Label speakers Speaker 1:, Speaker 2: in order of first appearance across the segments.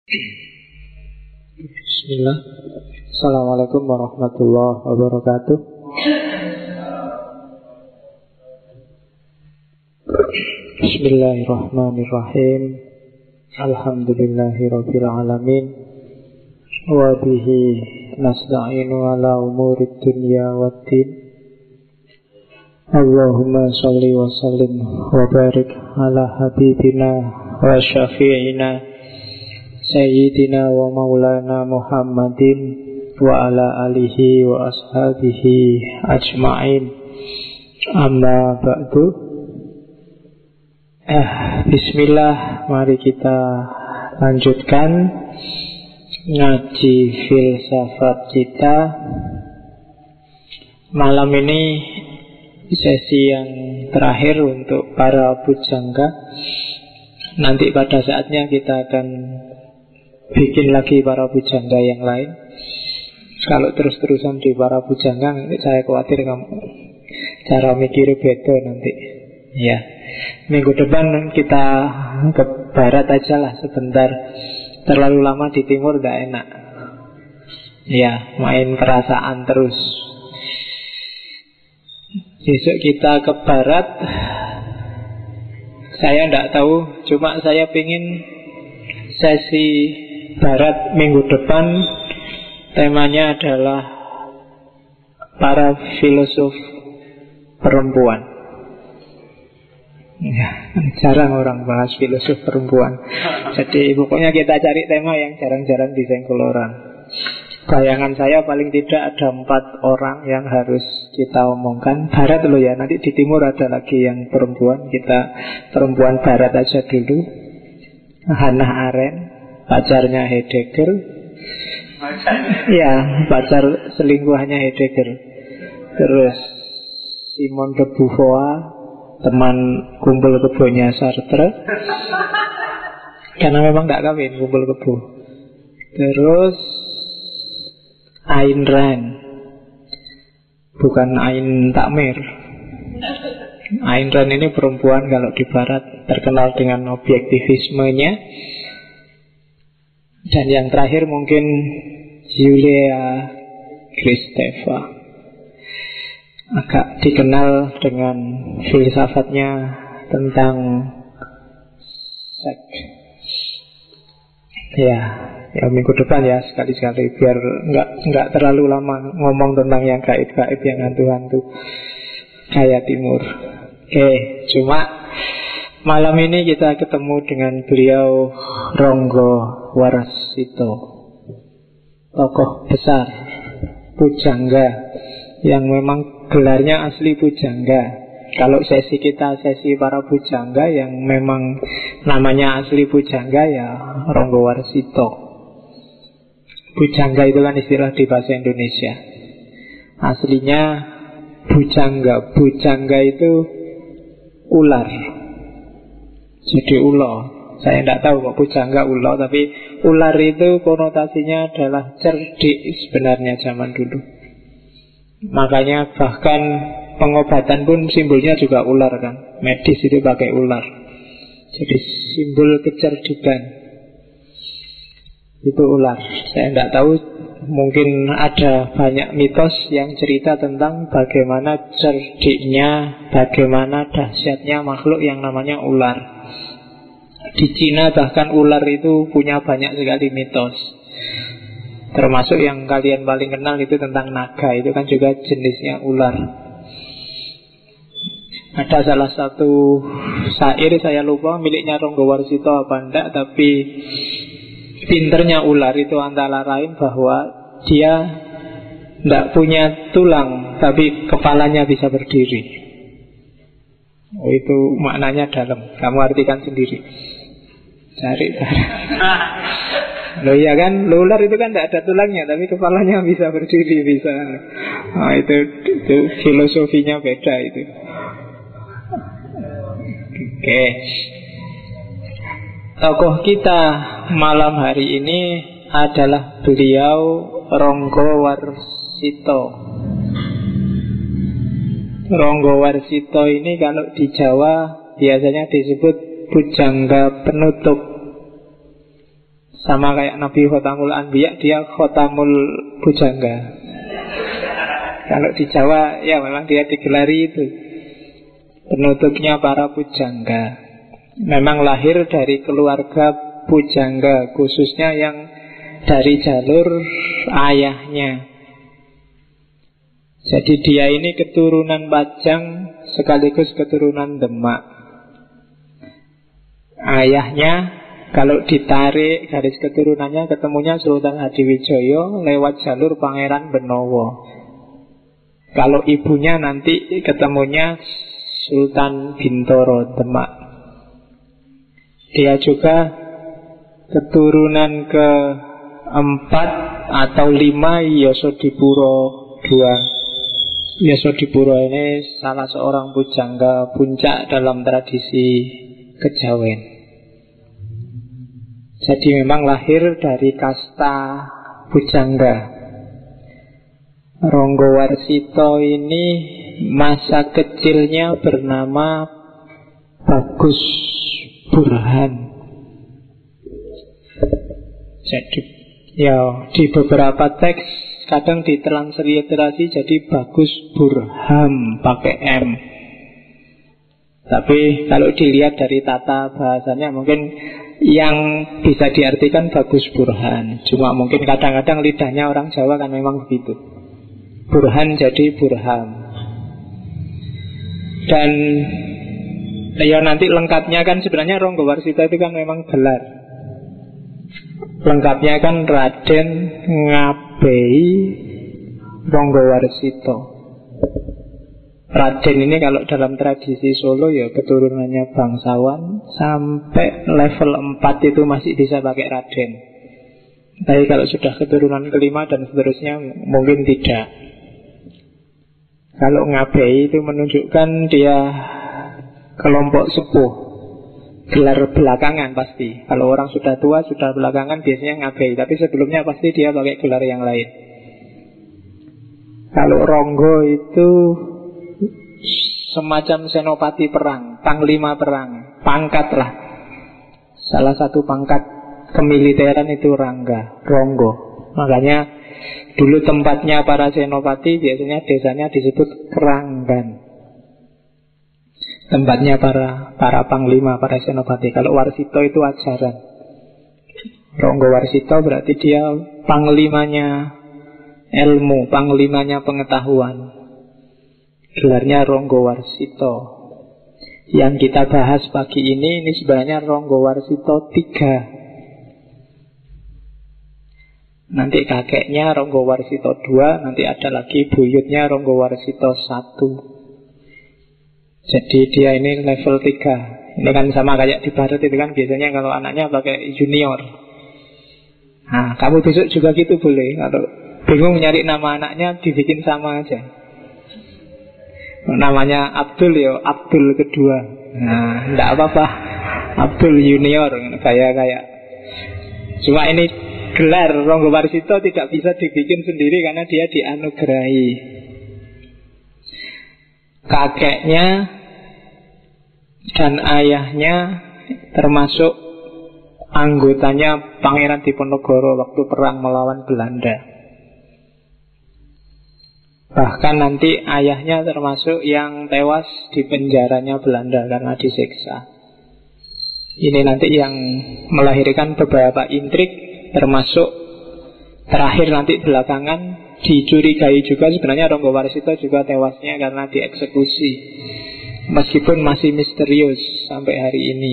Speaker 1: Bismillah. Assalamualaikum warahmatullahi wabarakatuh. Bismillahirrahmanirrahim. Alhamdulillahirabbil alamin. Wa bihi nasta'inu ala umurid dunya waddin. Allahumma shalli wa sallim wa barik ala habibina wa syafi'ina Sayyidina wa maulana Muhammadin wa ala alihi wa ashabihi ajma'in. Amma ba'du. Bismillah, mari kita lanjutkan ngaji filsafat kita. Malam ini sesi yang terakhir untuk para pujangga. Nanti pada saatnya kita akan bikin lagi para pujangga yang lain. Kalau terus-terusan di para pujangga, saya khawatir kamu cara mikir beda nanti. Ya, minggu depan kita ke barat aja lah sebentar. Terlalu lama di timur tidak enak. Ya, main perasaan terus. Besok kita ke barat. Saya tidak tahu, cuma saya pingin sesi barat minggu depan temanya adalah para filosof perempuan. Ya, jarang orang bahas filosof perempuan. Jadi pokoknya kita cari tema yang jarang-jarang disenggol orang. Bayangan saya paling tidak ada 4 orang yang harus kita omongkan. Barat loh ya, nanti di timur ada lagi yang perempuan. Kita perempuan barat aja dulu. Hannah Arendt, pacarnya Heidegger. Ya, pacar selingkuhannya Heidegger. Terus Simone de Beauvoir, teman kumpul kebonya Sartre. Karena memang tidak kawin, kumpul kebo. Terus Ayn Rand, bukan Ayn Takmir. Ayn Rand ini perempuan kalau di barat, terkenal dengan objektivismenya. Dan yang terakhir mungkin Julia Kristeva, agak dikenal dengan filsafatnya tentang seks. Ya minggu depan ya sekali-sekali, biar nggak terlalu lama ngomong tentang yang gaib-gaib, yang hantu-hantu kayak timur. Cuma malam ini kita ketemu dengan beliau Ronggo Warsito, tokoh besar pujangga yang memang gelarnya asli pujangga. Kalau sesi kita sesi para pujangga yang memang namanya asli pujangga ya Ronggo Warsito. Pujangga itu kan istilah di bahasa Indonesia. Aslinya bujangga. Bujangga itu ular. Jadi ulo. Saya tidak tahu kok pujangga ulo, tapi ular itu konotasinya adalah cerdik sebenarnya zaman dulu. Makanya bahkan pengobatan pun simbolnya juga ular kan. Medis itu pakai ular. Jadi simbol kecerdikan itu ular. Saya tidak tahu, mungkin ada banyak mitos yang cerita tentang bagaimana cerdiknya, bagaimana dahsyatnya makhluk yang namanya ular. Di Cina bahkan ular itu punya banyak sekali mitos. Termasuk yang kalian paling kenal itu tentang naga. Itu kan juga jenisnya ular. Ada salah satu syair, saya lupa miliknya Ronggo Warsito apa enggak, tapi pinternya ular itu antara lain bahwa dia tidak punya tulang, tapi kepalanya bisa berdiri. Itu maknanya dalam. Kamu artikan sendiri. Cari. Loh iya kan, ular itu kan tidak ada tulangnya, tapi kepalanya bisa berdiri, bisa. Itu filosofinya beda itu. Oke. Tokoh kita malam hari ini adalah beliau Ronggo Warsito. Ronggo Warsito ini kalau di Jawa biasanya disebut pujangga penutup. Sama kayak Nabi Khotamul Anbiya, dia Khotamul Bujangga. Kalau di Jawa ya memang dia digelari itu penutupnya para pujangga. Memang lahir dari keluarga pujangga, khususnya yang dari jalur ayahnya. Jadi dia ini keturunan Pajang sekaligus keturunan Demak. Ayahnya kalau ditarik garis keturunannya ketemunya Sultan Hadiwijoyo lewat jalur Pangeran Benowo. Kalau ibunya nanti ketemunya Sultan Bintoro Demak. Dia juga keturunan ke-4 atau 5 Yosodipuro II. Yosodipuro ini salah seorang pujangga puncak dalam tradisi kejawen. Jadi memang lahir dari kasta pujangga. Ronggo Warsito ini masa kecilnya bernama Bagus Burhan. Jadi ya di beberapa teks kadang ditransliterasi jadi Bagus Burham pakai M. Tapi kalau dilihat dari tata bahasanya mungkin yang bisa diartikan Bagus Burhan. Cuma mungkin kadang-kadang lidahnya orang Jawa kan memang begitu. Burhan jadi Burham. Dan ya nanti lengkapnya kan sebenarnya Ronggo Warsito itu kan memang gelar. Lengkapnya kan Raden Ngabei Ronggo Warsito. Raden ini kalau dalam tradisi Solo ya keturunannya bangsawan. Sampai level 4 itu masih bisa pakai Raden. Tapi kalau sudah keturunan ke-5 dan seterusnya mungkin tidak. Kalau Ngabei itu menunjukkan dia kelompok sepuh, gelar belakangan pasti. Kalau orang sudah tua, sudah belakangan biasanya Ngabei. Tapi sebelumnya pasti dia pakai gelar yang lain. Kalau Ronggo itu semacam senopati perang, panglima perang, pangkat lah. Salah satu pangkat kemiliteran itu Ronggo. Makanya dulu tempatnya para senopati biasanya desanya disebut Keranggan. Tempatnya para panglima, para senopati. Kalau Warsito itu ajaran. Ronggo Warsito berarti dia panglimanya ilmu, panglimanya pengetahuan. Gelarnya Ronggo Warsito. Yang kita bahas pagi ini sebenarnya Ronggo Warsito 3. Nanti kakeknya Ronggo Warsito 2, nanti ada lagi buyutnya Ronggo Warsito 1. Jadi dia ini level 3. Ini kan sama kayak di Barat itu kan biasanya kalau anaknya pakai junior. Nah, kamu besok juga gitu boleh. Kalau bingung nyari nama anaknya dibikin sama aja. Namanya Abdul ya Abdul kedua. Nah, enggak apa-apa. Abdul junior kayak. Cuma ini gelar Ronggo Warsito tidak bisa dibikin sendiri karena dia dianugerahi. Kakeknya dan ayahnya termasuk anggotanya Pangeran Diponegoro waktu perang melawan Belanda. Bahkan nanti ayahnya termasuk yang tewas di penjaranya Belanda karena disiksa. Ini nanti yang melahirkan beberapa intrik. Termasuk terakhir nanti belakangan dicurigai juga sebenarnya Ronggo Warsito juga tewasnya karena dieksekusi. Meskipun masih misterius sampai hari ini.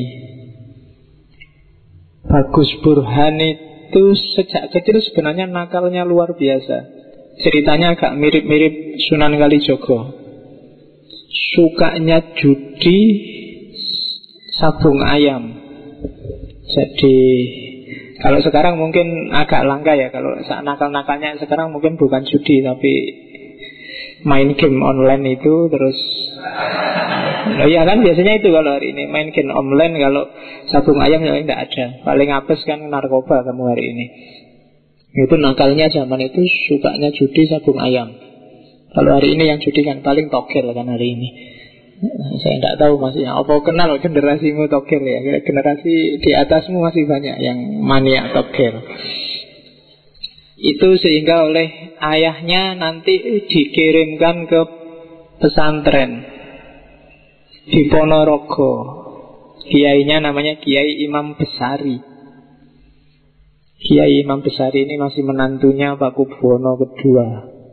Speaker 1: Bagus Burhan itu sejak kecil sebenarnya nakalnya luar biasa. Ceritanya agak mirip-mirip Sunan Kalijogo. Sukanya judi, sabung ayam. Jadi kalau sekarang mungkin agak langka ya. Kalau nakal-nakalnya sekarang mungkin bukan judi tapi main game online itu terus. Ya kan biasanya itu kalau hari ini main game online. Kalau sabung ayam ya tidak ada. Paling apes kan narkoba kamu hari ini. Itu nakalnya zaman itu sukanya judi sabung ayam. Kalau hari ini yang judi kan paling togel kan hari ini. Saya tidak tahu masih apa kenal generasimu togel ya. Generasi di atasmu masih banyak yang mania togel. Itu sehingga oleh ayahnya nanti dikirimkan ke pesantren di Ponorogo. Kiainya namanya Kiai Imam Besari. Kiai Imam Besari ini masih menantunya Pakubuwono II.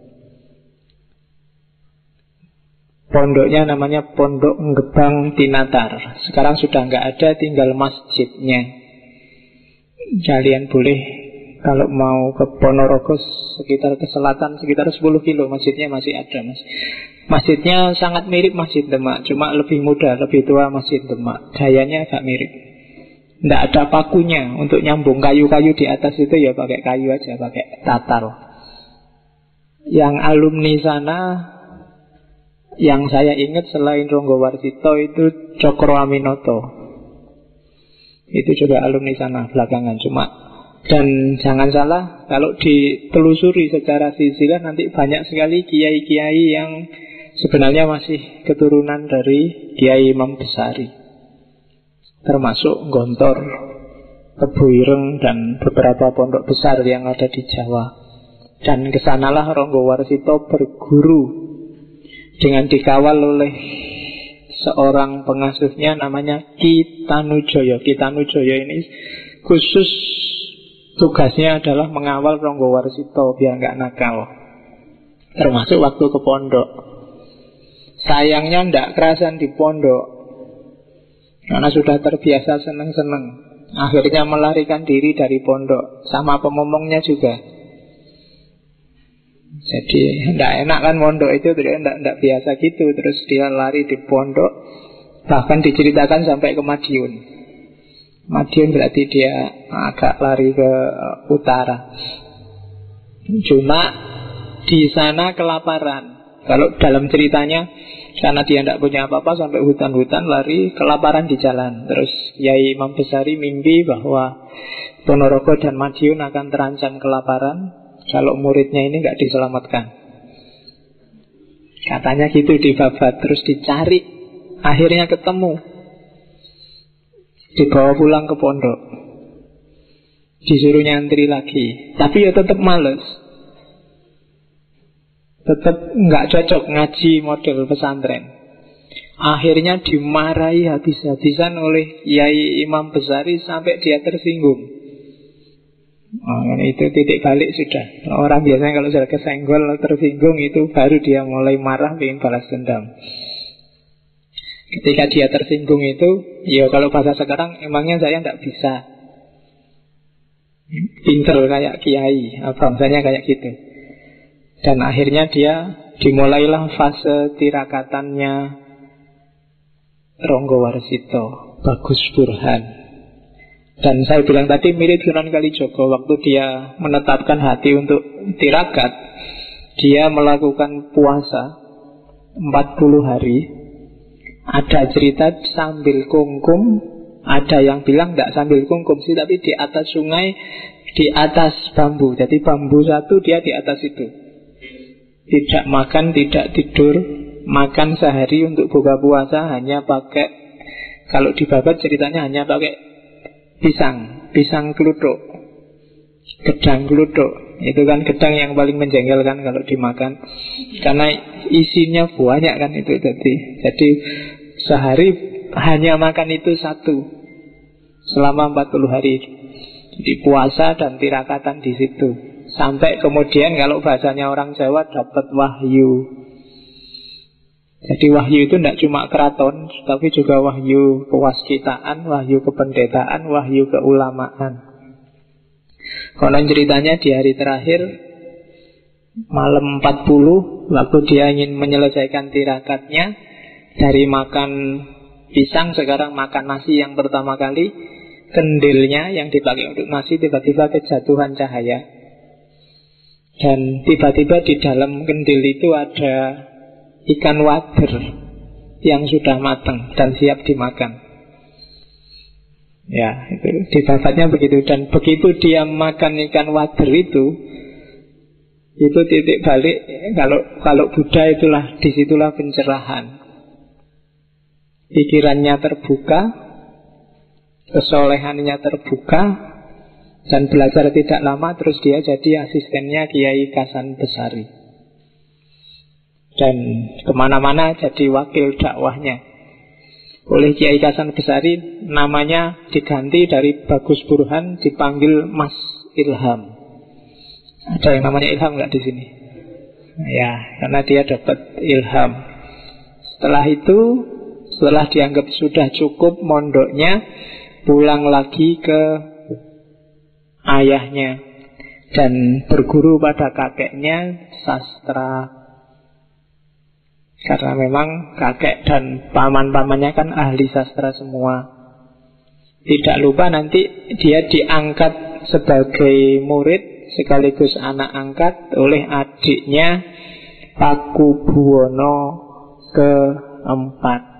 Speaker 1: Pondoknya namanya Pondok Gebang Tinatar. Sekarang sudah nggak ada, tinggal masjidnya. Kalian boleh kalau mau ke Ponorogo sekitar ke selatan sekitar 10 kilo, masjidnya masih ada, Mas. Masjidnya sangat mirip Masjid Demak, cuma lebih muda, lebih tua Masjid Demak. Gayanya agak mirip. Tidak ada pakunya untuk nyambung kayu-kayu di atas itu ya pakai kayu aja, pakai tatar. Yang alumni sana yang saya ingat selain Ronggo Warsito itu Cokro Aminoto. Itu juga alumni sana belakangan. Cuma dan jangan salah, kalau ditelusuri secara silsilah nanti banyak sekali kiai-kiai yang sebenarnya masih keturunan dari Kiai Imam Besari, termasuk Gontor, Tebu Ireng, dan beberapa pondok besar yang ada di Jawa. Dan kesanalah Ronggo Warsito berguru dengan dikawal oleh seorang pengasuhnya namanya Ki Tanujoyo. Ki Tanujoyo ini khusus tugasnya adalah mengawal Ronggo Warsito biar nggak nakal, termasuk waktu ke pondok. Sayangnya ndak kerasan di pondok karena sudah terbiasa seneng-seneng. Akhirnya melarikan diri dari pondok, sama pemomongnya juga. Jadi ndak enak kan pondok itu, ndak biasa gitu. Terus dia lari di pondok, bahkan diceritakan sampai ke Madiun. Madiun berarti dia agak lari ke utara. Cuma di sana kelaparan. Kalau dalam ceritanya, karena dia tidak punya apa-apa, sampai hutan-hutan lari, kelaparan di jalan. Terus Kiai Imam Besari mimpi bahwa Ponorogo dan Madiun akan terancam kelaparan kalau muridnya ini nggak diselamatkan. Katanya gitu dibabat, terus dicari, akhirnya ketemu, dibawa pulang ke pondok, disuruh nyantri lagi, tapi ya tetap males, tetap nggak cocok ngaji model pesantren. Akhirnya dimarahi habis-habisan oleh Kiai Imam Besari sampai dia tersinggung. Itu titik balik sudah. Orang biasanya kalau sudah kesenggol, tersinggung, itu baru dia mulai marah, ingin balas dendam. Ketika dia tersinggung itu, ya kalau bahasa sekarang, emangnya saya tidak bisa pinter kayak kiai, bangsanya kayak gitu. Dan akhirnya dia dimulailah fase tirakatannya Ronggo Warsito, Bagus Burhan. Dan saya bilang tadi mirip Sunan Kalijogo. Waktu dia menetapkan hati untuk tirakat, dia melakukan puasa 40 hari. Ada cerita sambil kungkum, ada yang bilang tidak sambil kungkum sih, tapi di atas sungai, di atas bambu. Jadi bambu satu, dia di atas itu. Tidak makan, tidak tidur, makan sehari untuk buka puasa hanya pakai, kalau dibabat ceritanya hanya pakai pisang kelutuk, gedang kelutuk. Itu kan gedang yang paling menjengkelkan kalau dimakan, karena isinya banyak kan itu. Jadi sehari hanya makan itu satu selama 40 hari. Jadi puasa dan tirakatan di situ. Sampai kemudian kalau bahasanya orang Jawa dapat wahyu. Jadi wahyu itu tidak cuma keraton, tapi juga wahyu kewaskitaan, wahyu kependetaan, wahyu keulamaan. Konon ceritanya di hari terakhir malam 40, waktu dia ingin menyelesaikan tirakatnya, dari makan pisang sekarang makan nasi yang pertama kali, kendilnya yang dipakai untuk nasi tiba-tiba kejatuhan cahaya. Dan tiba-tiba di dalam kendil itu ada ikan wader yang sudah matang dan siap dimakan. Ya, itu dibabatnya begitu. Dan begitu dia makan ikan wader itu titik balik. Kalau Buddha itulah, disitulah pencerahan. pikirannya terbuka, kesolehannya terbuka, dan belajar tidak lama terus dia jadi asistennya Kiai Hasan Besari. Dan kemana-mana jadi wakil dakwahnya. Oleh Kiai Hasan Besari namanya diganti dari Bagus Burhan dipanggil Mas Ilham. Ada yang namanya Ilham nggak di sini? Ya, karena dia dapat ilham. Setelah itu, setelah dianggap sudah cukup mondoknya, pulang lagi ke ayahnya dan berguru pada kakeknya sastra. Karena memang kakek dan paman-pamannya kan ahli sastra semua. Tidak lupa nanti dia diangkat sebagai murid sekaligus anak angkat oleh adiknya Pakubuwono keempat.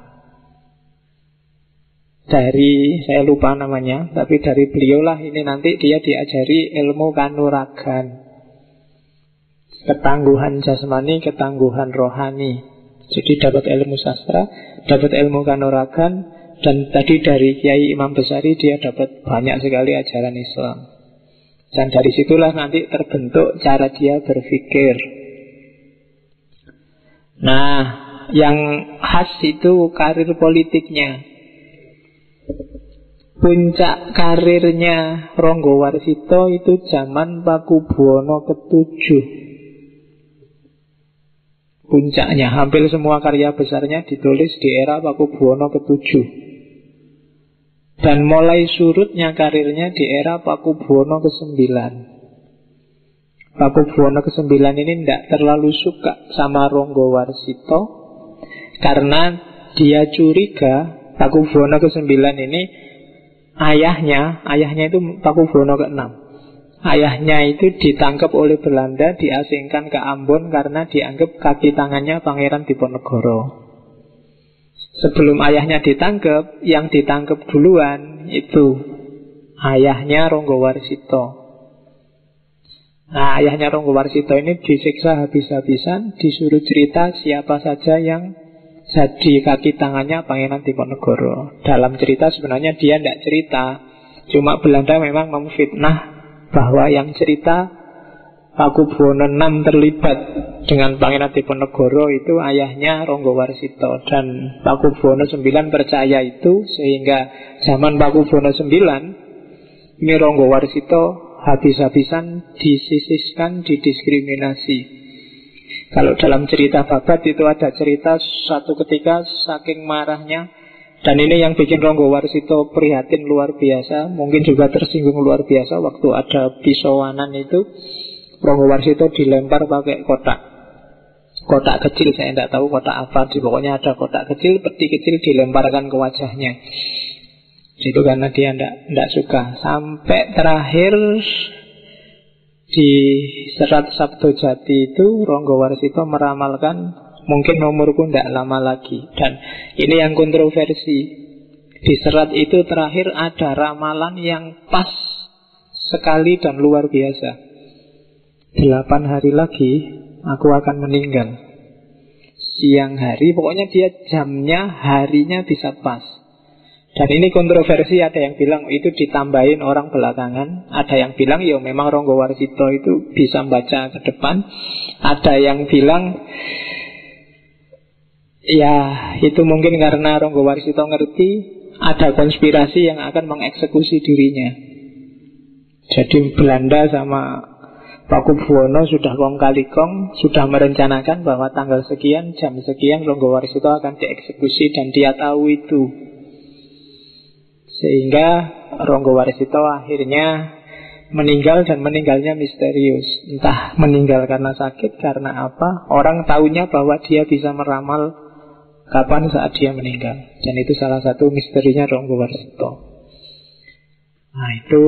Speaker 1: Dari, saya lupa namanya, tapi dari beliaulah ini nanti dia diajari ilmu kanuragan, ketangguhan jasmani, ketangguhan rohani. Jadi dapat ilmu sastra, dapat ilmu kanuragan, dan tadi dari Kiai Imam Besari dia dapat banyak sekali ajaran Islam. Dan dari situlah nanti terbentuk cara dia berpikir. Nah, yang khas itu karir politiknya. Puncak karirnya Ronggo Warsito itu zaman Pakubuwono ke-7. Puncaknya, hampir semua karya besarnya ditulis di era Pakubuwono ke-7. Dan mulai surutnya karirnya di era Pakubuwono ke-9. Pakubuwono ke-9 ini tidak terlalu suka sama Ronggo Warsito, karena dia curiga Pakubuwono ke-9 ini ayahnya itu Pakubuwono ke-6. Ayahnya itu ditangkap oleh Belanda, diasingkan ke Ambon karena dianggap kaki tangannya Pangeran Diponegoro. Sebelum ayahnya ditangkap, yang ditangkap duluan itu ayahnya Ronggo Warsito. Nah, ayahnya Ronggo Warsito ini disiksa habis-habisan, disuruh cerita siapa saja yang jadi kaki tangannya Pangeran Diponegoro. Dalam cerita sebenarnya dia tidak cerita, cuma Belanda memang memfitnah bahwa yang cerita Pakubuwono 6 terlibat dengan Pangeran Diponegoro itu ayahnya Ronggo Warsito. Dan Pakubuwono 9 percaya itu, sehingga zaman Pakubuwono 9 ini Ronggo Warsito habis-habisan disisihkan, didiskriminasi. Kalau dalam cerita babat itu ada cerita satu ketika saking marahnya, dan ini yang bikin Ronggo Warsito prihatin luar biasa, mungkin juga tersinggung luar biasa waktu ada pisauanan itu. Ronggo Warsito dilempar pakai kotak kecil, saya tidak tahu kotak apa, pokoknya ada kotak kecil, peti kecil dilemparkan ke wajahnya. Itu karena dia tidak suka. Sampai terakhir di Serat Sabdo Jati itu Ronggo Warsito meramalkan mungkin umurku tidak lama lagi. Dan ini yang kontroversi. Di serat itu terakhir ada ramalan yang pas sekali dan luar biasa. 8 hari lagi aku akan meninggal. Siang hari, pokoknya dia jamnya, harinya bisa pas. Dan ini kontroversi, ada yang bilang itu ditambahin orang belakangan, ada yang bilang ya memang Ronggo Warsito itu bisa baca ke depan, ada yang bilang ya itu mungkin karena Ronggo Warsito ngerti ada konspirasi yang akan mengeksekusi dirinya. Jadi Belanda sama Pakubuwono sudah kong kali kong, sudah merencanakan bahwa tanggal sekian, jam sekian Ronggo Warsito akan dieksekusi, dan dia tahu itu. Sehingga Ronggo Warsito akhirnya meninggal, dan meninggalnya misterius. Entah meninggal karena sakit, karena apa, orang tahunya bahwa dia bisa meramal kapan saat dia meninggal. Dan itu salah satu misterinya Ronggo Warsito. Nah, itu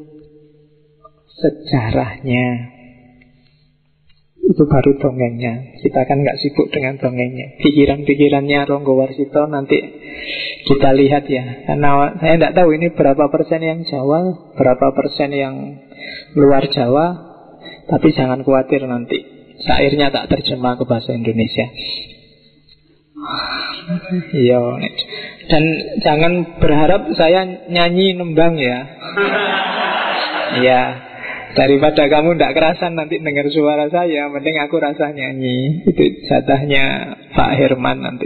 Speaker 1: sejarahnya. Itu baru dongengnya. Kita kan nggak sibuk dengan dongengnya. Pikiran-pikirannya Ronggo Warsito nanti kita lihat ya. Karena saya tidak tahu ini berapa persen yang Jawa, berapa persen yang luar Jawa. Tapi jangan khawatir nanti syairnya tak terjemah ke bahasa Indonesia. Iya, Dan jangan berharap saya nyanyi nembang ya. Ya, daripada kamu tidak kerasan nanti dengar suara saya, mending aku rasa nyanyi. Itu jatahnya Pak Herman nanti.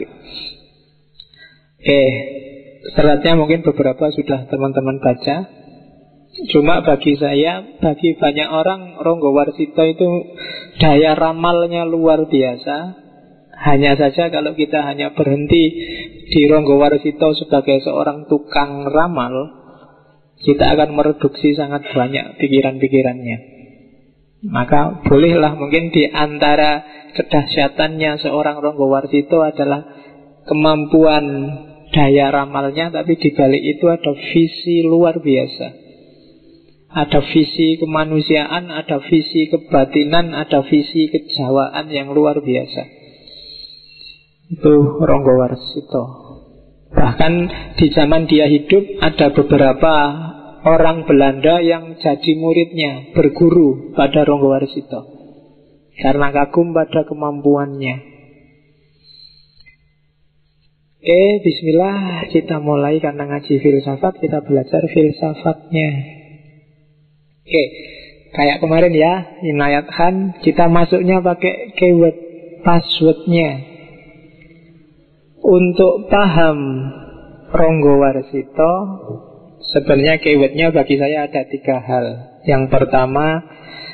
Speaker 1: Seratnya mungkin beberapa sudah teman-teman baca. Cuma bagi saya, bagi banyak orang, Ronggowarsito itu daya ramalnya luar biasa. Hanya saja kalau kita hanya berhenti di Ronggowarsito sebagai seorang tukang ramal, kita akan mereduksi sangat banyak pikiran-pikirannya. Maka bolehlah mungkin di antara kedahsyatannya seorang Ronggowarsito adalah kemampuan daya ramalnya, tapi di balik itu ada visi luar biasa. Ada visi kemanusiaan, ada visi kebatinan, ada visi kejawaan yang luar biasa. Itu Ronggowarsito. Bahkan di zaman dia hidup ada beberapa orang Belanda yang jadi muridnya, berguru pada Ronggowarsito karena kagum pada kemampuannya. Bismillah, kita mulai karena ngaji filsafat, kita belajar filsafatnya. Kayak kemarin ya, Inayat Khan, kita masuknya pakai keyword passwordnya. Untuk paham Ronggowarsito, sebenarnya keywordnya bagi saya ada 3 hal. Yang pertama,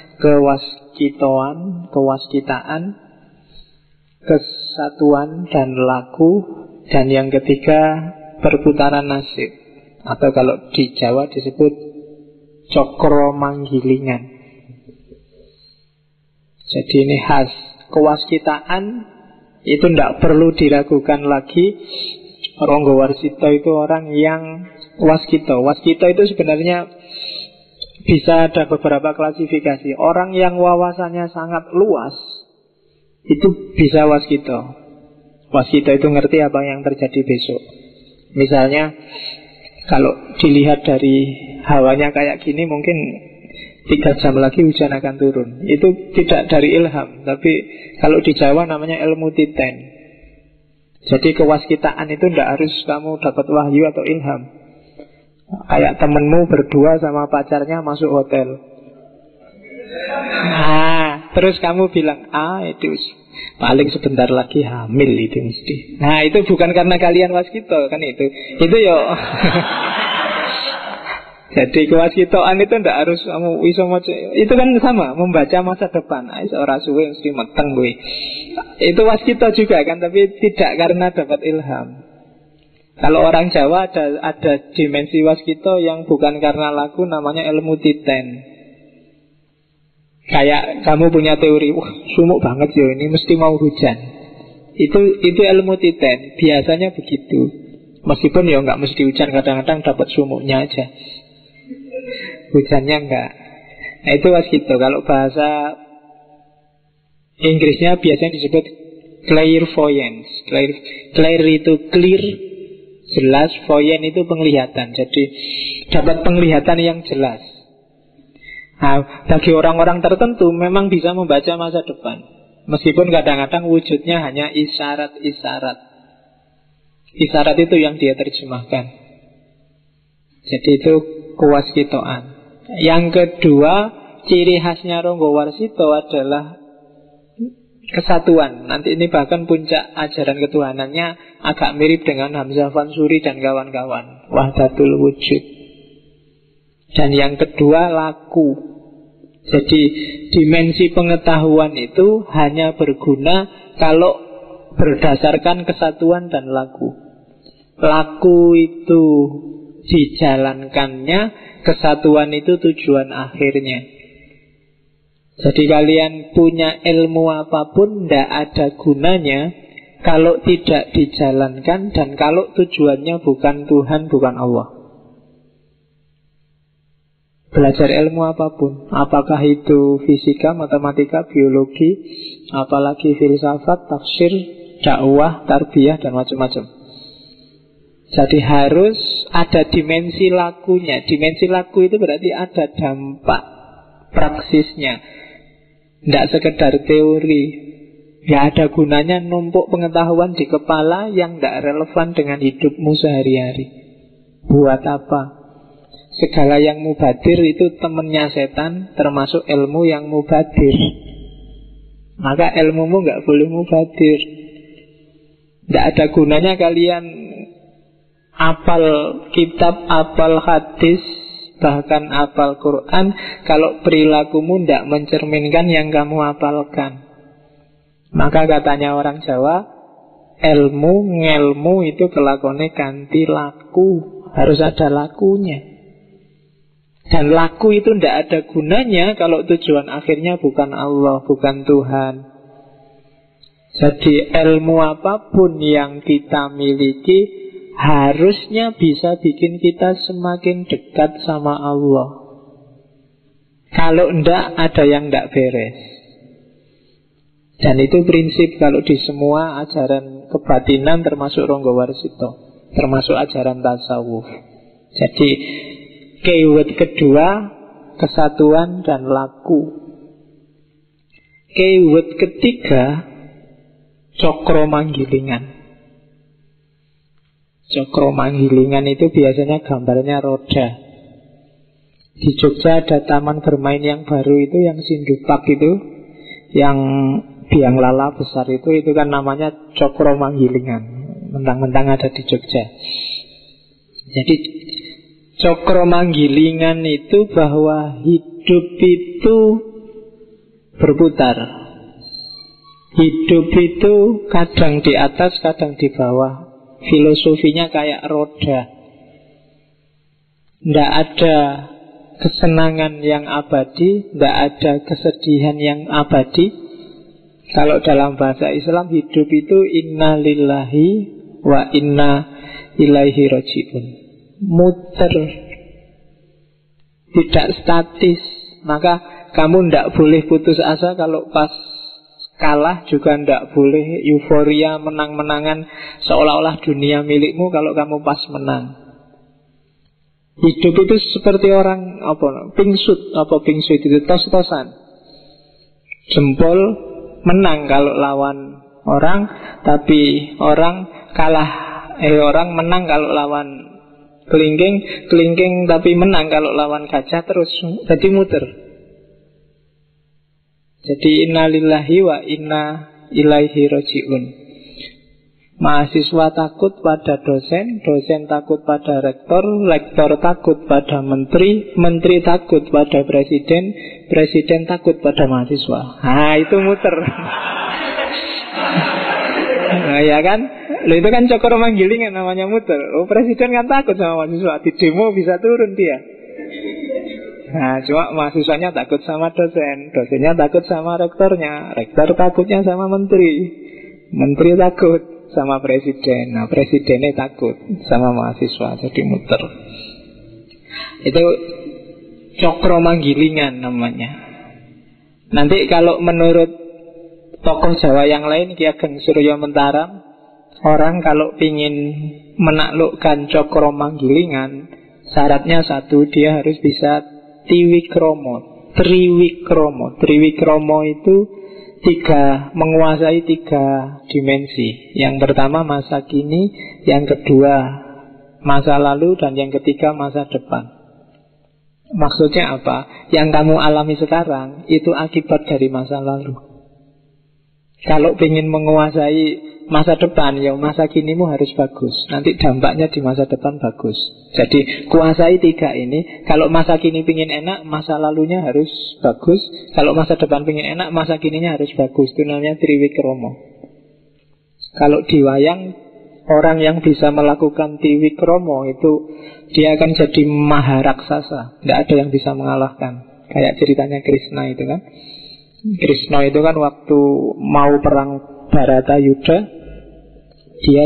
Speaker 1: kewaskitaan, kesatuan dan laku. Dan yang ketiga, perputaran nasib, atau kalau di Jawa disebut cokro manggilingan. Jadi ini khas. Kewaskitaan itu tidak perlu diragukan lagi. Ronggowarsito itu orang yang waskito. Waskito itu sebenarnya bisa ada beberapa klasifikasi. Orang yang wawasannya sangat luas itu bisa waskito. Waskito itu ngerti apa yang terjadi besok. Misalnya kalau dilihat dari hawanya kayak gini, mungkin 3 jam lagi hujan akan turun. Itu tidak dari ilham, tapi kalau di Jawa namanya ilmu titen. Jadi kewaskitaan itu tidak harus kamu dapat wahyu atau ilham. Kayak temenmu berdua sama pacarnya masuk hotel. Terus kamu bilang, itu paling sebentar lagi hamil itu mesti. Nah itu bukan karena kalian waskito kan itu yo. Jadi kewaskitoan itu ndak harus kamu iso maca. Itu kan sama membaca masa depan. Ora suwe mesti meteng kuwi. Itu waskito juga kan, tapi tidak karena dapat ilham. Kalau orang Jawa ada dimensi waskito yang bukan karena laku, namanya ilmu titen. Kayak kamu punya teori, wah sumuk banget ya ini mesti mau hujan. Itu ilmu titen, biasanya begitu. Meskipun ya nggak mesti hujan, kadang-kadang dapat sumuknya aja. Hujannya enggak. Nah itu waskito. Kalau bahasa Inggrisnya biasanya disebut clairvoyance. Clair itu clear, jelas. Voyant itu penglihatan. Jadi dapat penglihatan yang jelas. Nah, bagi orang-orang tertentu memang bisa membaca masa depan, meskipun kadang-kadang wujudnya hanya isyarat-isyarat. Isyarat itu yang dia terjemahkan. Jadi itu kewaskitoan. Yang kedua, ciri khasnya Ronggowarsito adalah kesatuan. Nanti ini bahkan puncak ajaran ketuhanannya agak mirip dengan Hamzah Fansuri dan kawan-kawan, wahdatul wujud. Dan yang kedua, laku. Jadi dimensi pengetahuan itu hanya berguna kalau berdasarkan kesatuan dan laku. Laku itu dijalankannya, kesatuan itu tujuan akhirnya. Jadi kalian punya ilmu apapun tidak ada gunanya kalau tidak dijalankan dan kalau tujuannya bukan Tuhan, bukan Allah. Belajar ilmu apapun, apakah itu fisika, matematika, biologi, apalagi filsafat, tafsir, dakwah, tarbiyah, dan macam-macam. Jadi harus ada dimensi lakunya. Dimensi laku itu berarti ada dampak praksisnya, tidak sekedar teori. Gak ada gunanya numpuk pengetahuan di kepala yang tidak relevan dengan hidupmu sehari-hari. Buat apa? Segala yang mubadir itu temannya setan, termasuk ilmu yang mubadir. Maka ilmumu gak boleh mubadir. Tidak ada gunanya kalian apal kitab, apal hadis, bahkan apal Quran, kalau perilakumu tidak mencerminkan yang kamu apalkan. Maka katanya orang Jawa, ngelmu itu kelakone ganti laku. Harus ada lakunya. Dan laku itu tidak ada gunanya kalau tujuan akhirnya bukan Allah, bukan Tuhan. Jadi ilmu apapun yang kita miliki harusnya bisa bikin kita semakin dekat sama Allah. Kalau tidak, ada yang tidak beres. Dan itu prinsip kalau di semua ajaran kebatinan, termasuk Ronggo Warsito, termasuk ajaran tasawuf. Jadi keyword kedua, kesatuan dan laku. Keyword ketiga, cokro manggilingan. Cokro manggilingan itu biasanya gambarnya roda. Di Jogja ada taman bermain yang baru itu, yang Sindupak itu, yang biang lala besar itu kan namanya cokro manggilingan. Mentang-mentang ada di Jogja. Jadi cokro manggilingan itu bahwa hidup itu berputar. Hidup itu kadang di atas, kadang di bawah. Filosofinya kayak roda. Tidak ada kesenangan yang abadi, tidak ada kesedihan yang abadi. Kalau dalam bahasa Islam, hidup itu inna lillahi wa inna ilaihi raji'un. Muter, tidak statis. Maka kamu tidak boleh putus asa kalau pas kalah, juga tidak boleh euforia menang-menangan seolah-olah dunia milikmu kalau kamu pas menang. Hidup itu seperti orang pingsut itu tos-tosan. Jempol menang kalau lawan orang, tapi orang kalah. Orang menang kalau lawan kelingking tapi menang kalau lawan gajah, terus jadi muter. Jadi innalillahi wa inna ilaihi raji'un. Mahasiswa takut pada dosen, dosen takut pada rektor, rektor takut pada menteri, menteri takut pada presiden, presiden takut pada mahasiswa. Nah, itu muter. Nah, ya kan? Loh, itu kan cokro manggilingan namanya muter. Oh, presiden kan takut sama mahasiswa, di demo bisa turun dia. Nah, cuma mahasiswanya takut sama dosen, dosennya takut sama rektornya, rektor takutnya sama menteri, menteri takut sama presiden, nah presidennya takut sama mahasiswa, jadi muter. Itu cokro manggilingan namanya. Nanti kalau menurut tokoh Jawa yang lain, Ki Ageng Suryo Mentaram, orang kalau ingin menaklukkan cokro manggilingan, syaratnya satu, dia harus bisa Tiwikromo, Triwikromo. Triwikromo itu menguasai tiga dimensi. Yang pertama masa kini, yang kedua masa lalu, dan yang ketiga masa depan. Maksudnya apa? Yang kamu alami sekarang itu akibat dari masa lalu. Kalau ingin menguasai masa depan, ya masa kinimu harus bagus. Nanti dampaknya di masa depan bagus. Jadi kuasai tiga ini. Kalau masa kini pingin enak, masa lalunya harus bagus. Kalau masa depan pingin enak, masa kininya harus bagus. Itu namanya Triwikromo. Kalau di wayang, orang yang bisa melakukan Triwikromo itu dia akan jadi maharaksasa. Tidak ada yang bisa mengalahkan. Kayak ceritanya Krishna itu kan. Krishna itu kan waktu mau perang Bharata Yuddha, dia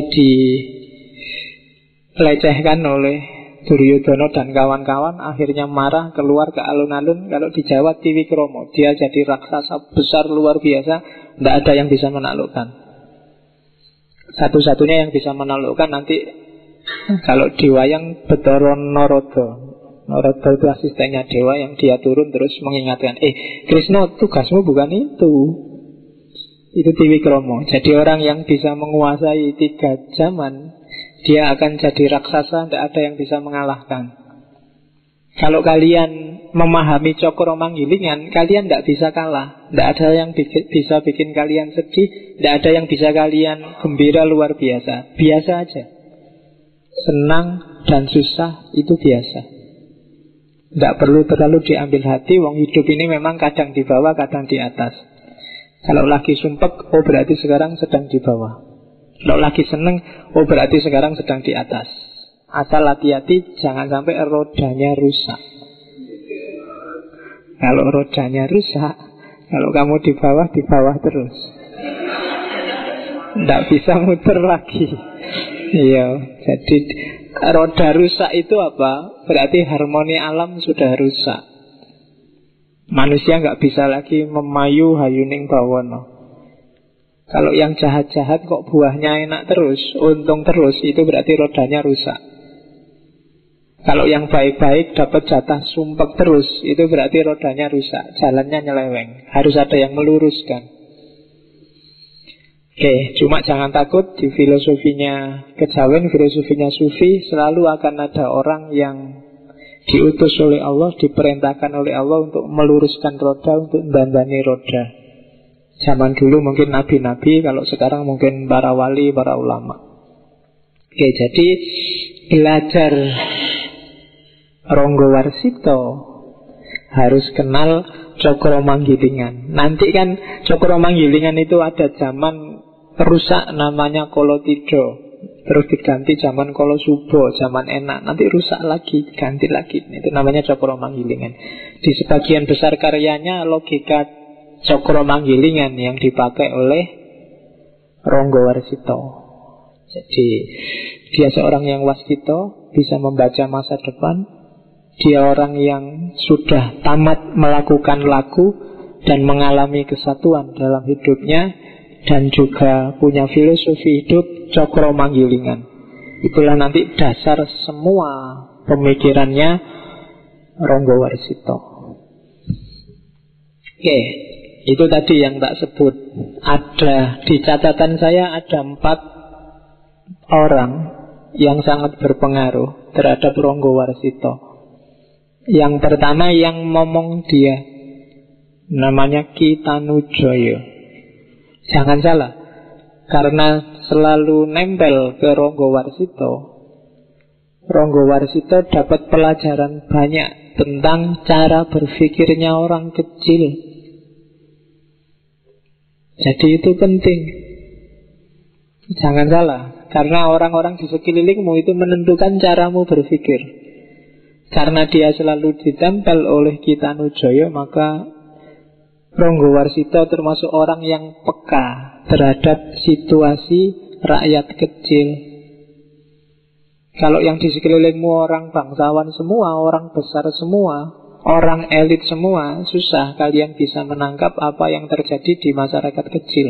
Speaker 1: dilecehkan oleh Duryodhana dan kawan-kawan, akhirnya marah, keluar ke alun-alun. Kalau di Jawa Triwikromo, dia jadi raksasa besar luar biasa, tidak ada yang bisa menaklukkan. Satu-satunya yang bisa menaklukkan nanti kalau di wayang Bathara Narada. Narada itu asistennya dewa yang dia turun terus mengingatkan, Krishna, tugasmu bukan itu. Itu Triwikromo. Jadi orang yang bisa menguasai 3 zaman, dia akan jadi raksasa, tidak ada yang bisa mengalahkan. Kalau kalian memahami Cokro Manggilingan, kalian tidak bisa kalah. Tidak ada yang bisa bikin kalian sedih, tidak ada yang bisa kalian gembira luar biasa. Biasa aja. Senang dan susah itu biasa. Tidak perlu terlalu diambil hati. Wong hidup ini memang kadang di bawah, kadang di atas. Kalau lagi sumpek, oh berarti sekarang sedang di bawah. Kalau lagi seneng, oh berarti sekarang sedang di atas. Asal hati-hati, jangan sampai rodanya rusak. Kalau rodanya rusak, kalau kamu di bawah terus. Tidak bisa muter lagi. Iya, jadi roda rusak itu apa? Berarti harmoni alam sudah rusak. Manusia nggak bisa lagi memayu hayuning bawono. Kalau yang jahat-jahat kok buahnya enak terus, untung terus, itu berarti rodanya rusak. Kalau yang baik-baik dapat jatah sumpek terus, itu berarti rodanya rusak, jalannya nyeleweng. Harus ada yang meluruskan. Oke, cuma jangan takut, di filosofinya kejawen, filosofinya sufi, selalu akan ada orang yang diutus oleh Allah, diperintahkan oleh Allah untuk meluruskan roda, untuk mendandani roda. Zaman dulu mungkin nabi-nabi, kalau sekarang mungkin para wali, para ulama. Oke, jadi belajar Ronggo Warsito harus kenal Cokro Manggilingan. Nanti kan Cokro Manggilingan itu ada zaman rusak namanya Kolotidho, terus diganti zaman Kolosubo, zaman enak, nanti rusak lagi, ganti lagi. Itu namanya Cokro Manggilingan. Di sebagian besar karyanya logika Cokro Manggilingan yang dipakai oleh Ronggo Warsito. Jadi dia seorang yang wasito, bisa membaca masa depan. Dia orang yang sudah tamat melakukan laku dan mengalami kesatuan dalam hidupnya, dan juga punya filosofi hidup Cokro Manggilingan. Itulah nanti dasar semua pemikirannya Ronggo Warsito. Oke, itu tadi yang tak sebut. Ada di catatan saya ada 4 orang yang sangat berpengaruh terhadap Ronggo Warsito. Yang pertama yang ngomong dia, namanya Ki Tanujoyo. Jangan salah, karena selalu nempel ke Ronggo Warsito, Ronggo Warsito dapat pelajaran banyak tentang cara berpikirnya orang kecil. Jadi itu penting. Jangan salah, karena orang-orang di sekelilingmu itu menentukan caramu berpikir. Karena dia selalu ditempel oleh Ki Tanujoyo, maka Ronggo Warsito termasuk orang yang peka terhadap situasi rakyat kecil. Kalau yang di sekelilingmu orang bangsawan semua, orang besar semua, orang elit semua, susah kalian bisa menangkap apa yang terjadi di masyarakat kecil.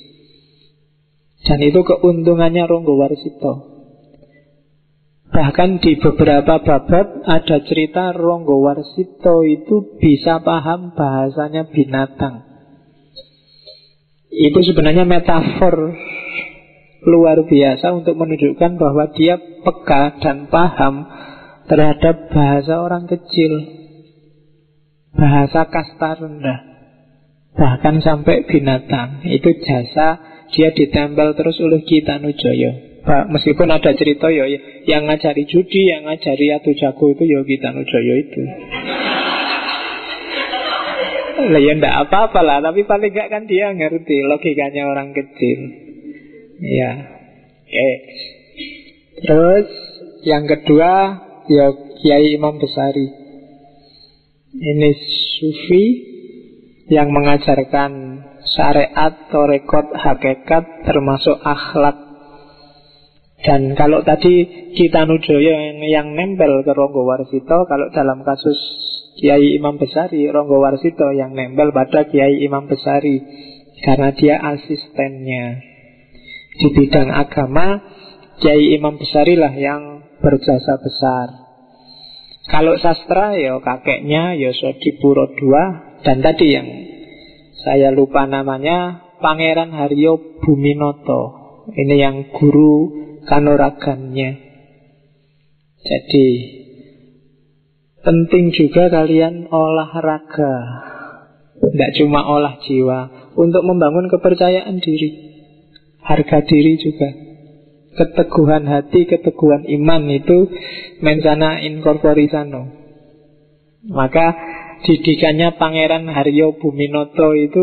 Speaker 1: Dan itu keuntungannya Ronggo Warsito. Bahkan di beberapa bab ada cerita Ronggo Warsito itu bisa paham bahasanya binatang. Itu sebenarnya metafor luar biasa untuk menunjukkan bahwa dia peka dan paham terhadap bahasa orang kecil, bahasa kasta rendah, bahkan sampai binatang. Itu jasa dia ditempel terus oleh Ki Tanujoyo. Meskipun ada cerita ya, yang ngajari judi, yang ngajari adu jago itu ya Ki Tanujoyo itu. Lah ya ndak apa-apa lah, tapi paling gak kan dia ngerti logikanya orang kecil. Ya. Oke. Terus yang kedua ya Kiai Imam Besari. Ini sufi yang mengajarkan syariat, tarekat, hakikat, termasuk akhlak. Dan kalau tadi Ki Tanujoyo yang nempel ke Ronggo Warsito, kalau dalam kasus Kiai Imam Besari, Ronggo Warsito yang nempel pada Kiai Imam Besari, karena dia asistennya. Di bidang agama, Kiai Imam Besari lah yang berjasa besar. Kalau sastra, ya kakeknya, ya Sodipuro II. Dan tadi yang saya lupa namanya, Pangeran Haryo Buminoto. Ini yang guru kanuragannya. Jadi penting juga kalian olahraga, tidak cuma olah jiwa, untuk membangun kepercayaan diri, harga diri juga. Keteguhan hati, keteguhan iman itu mensana in corpore sano. Maka didikannya Pangeran Haryo Buminoto itu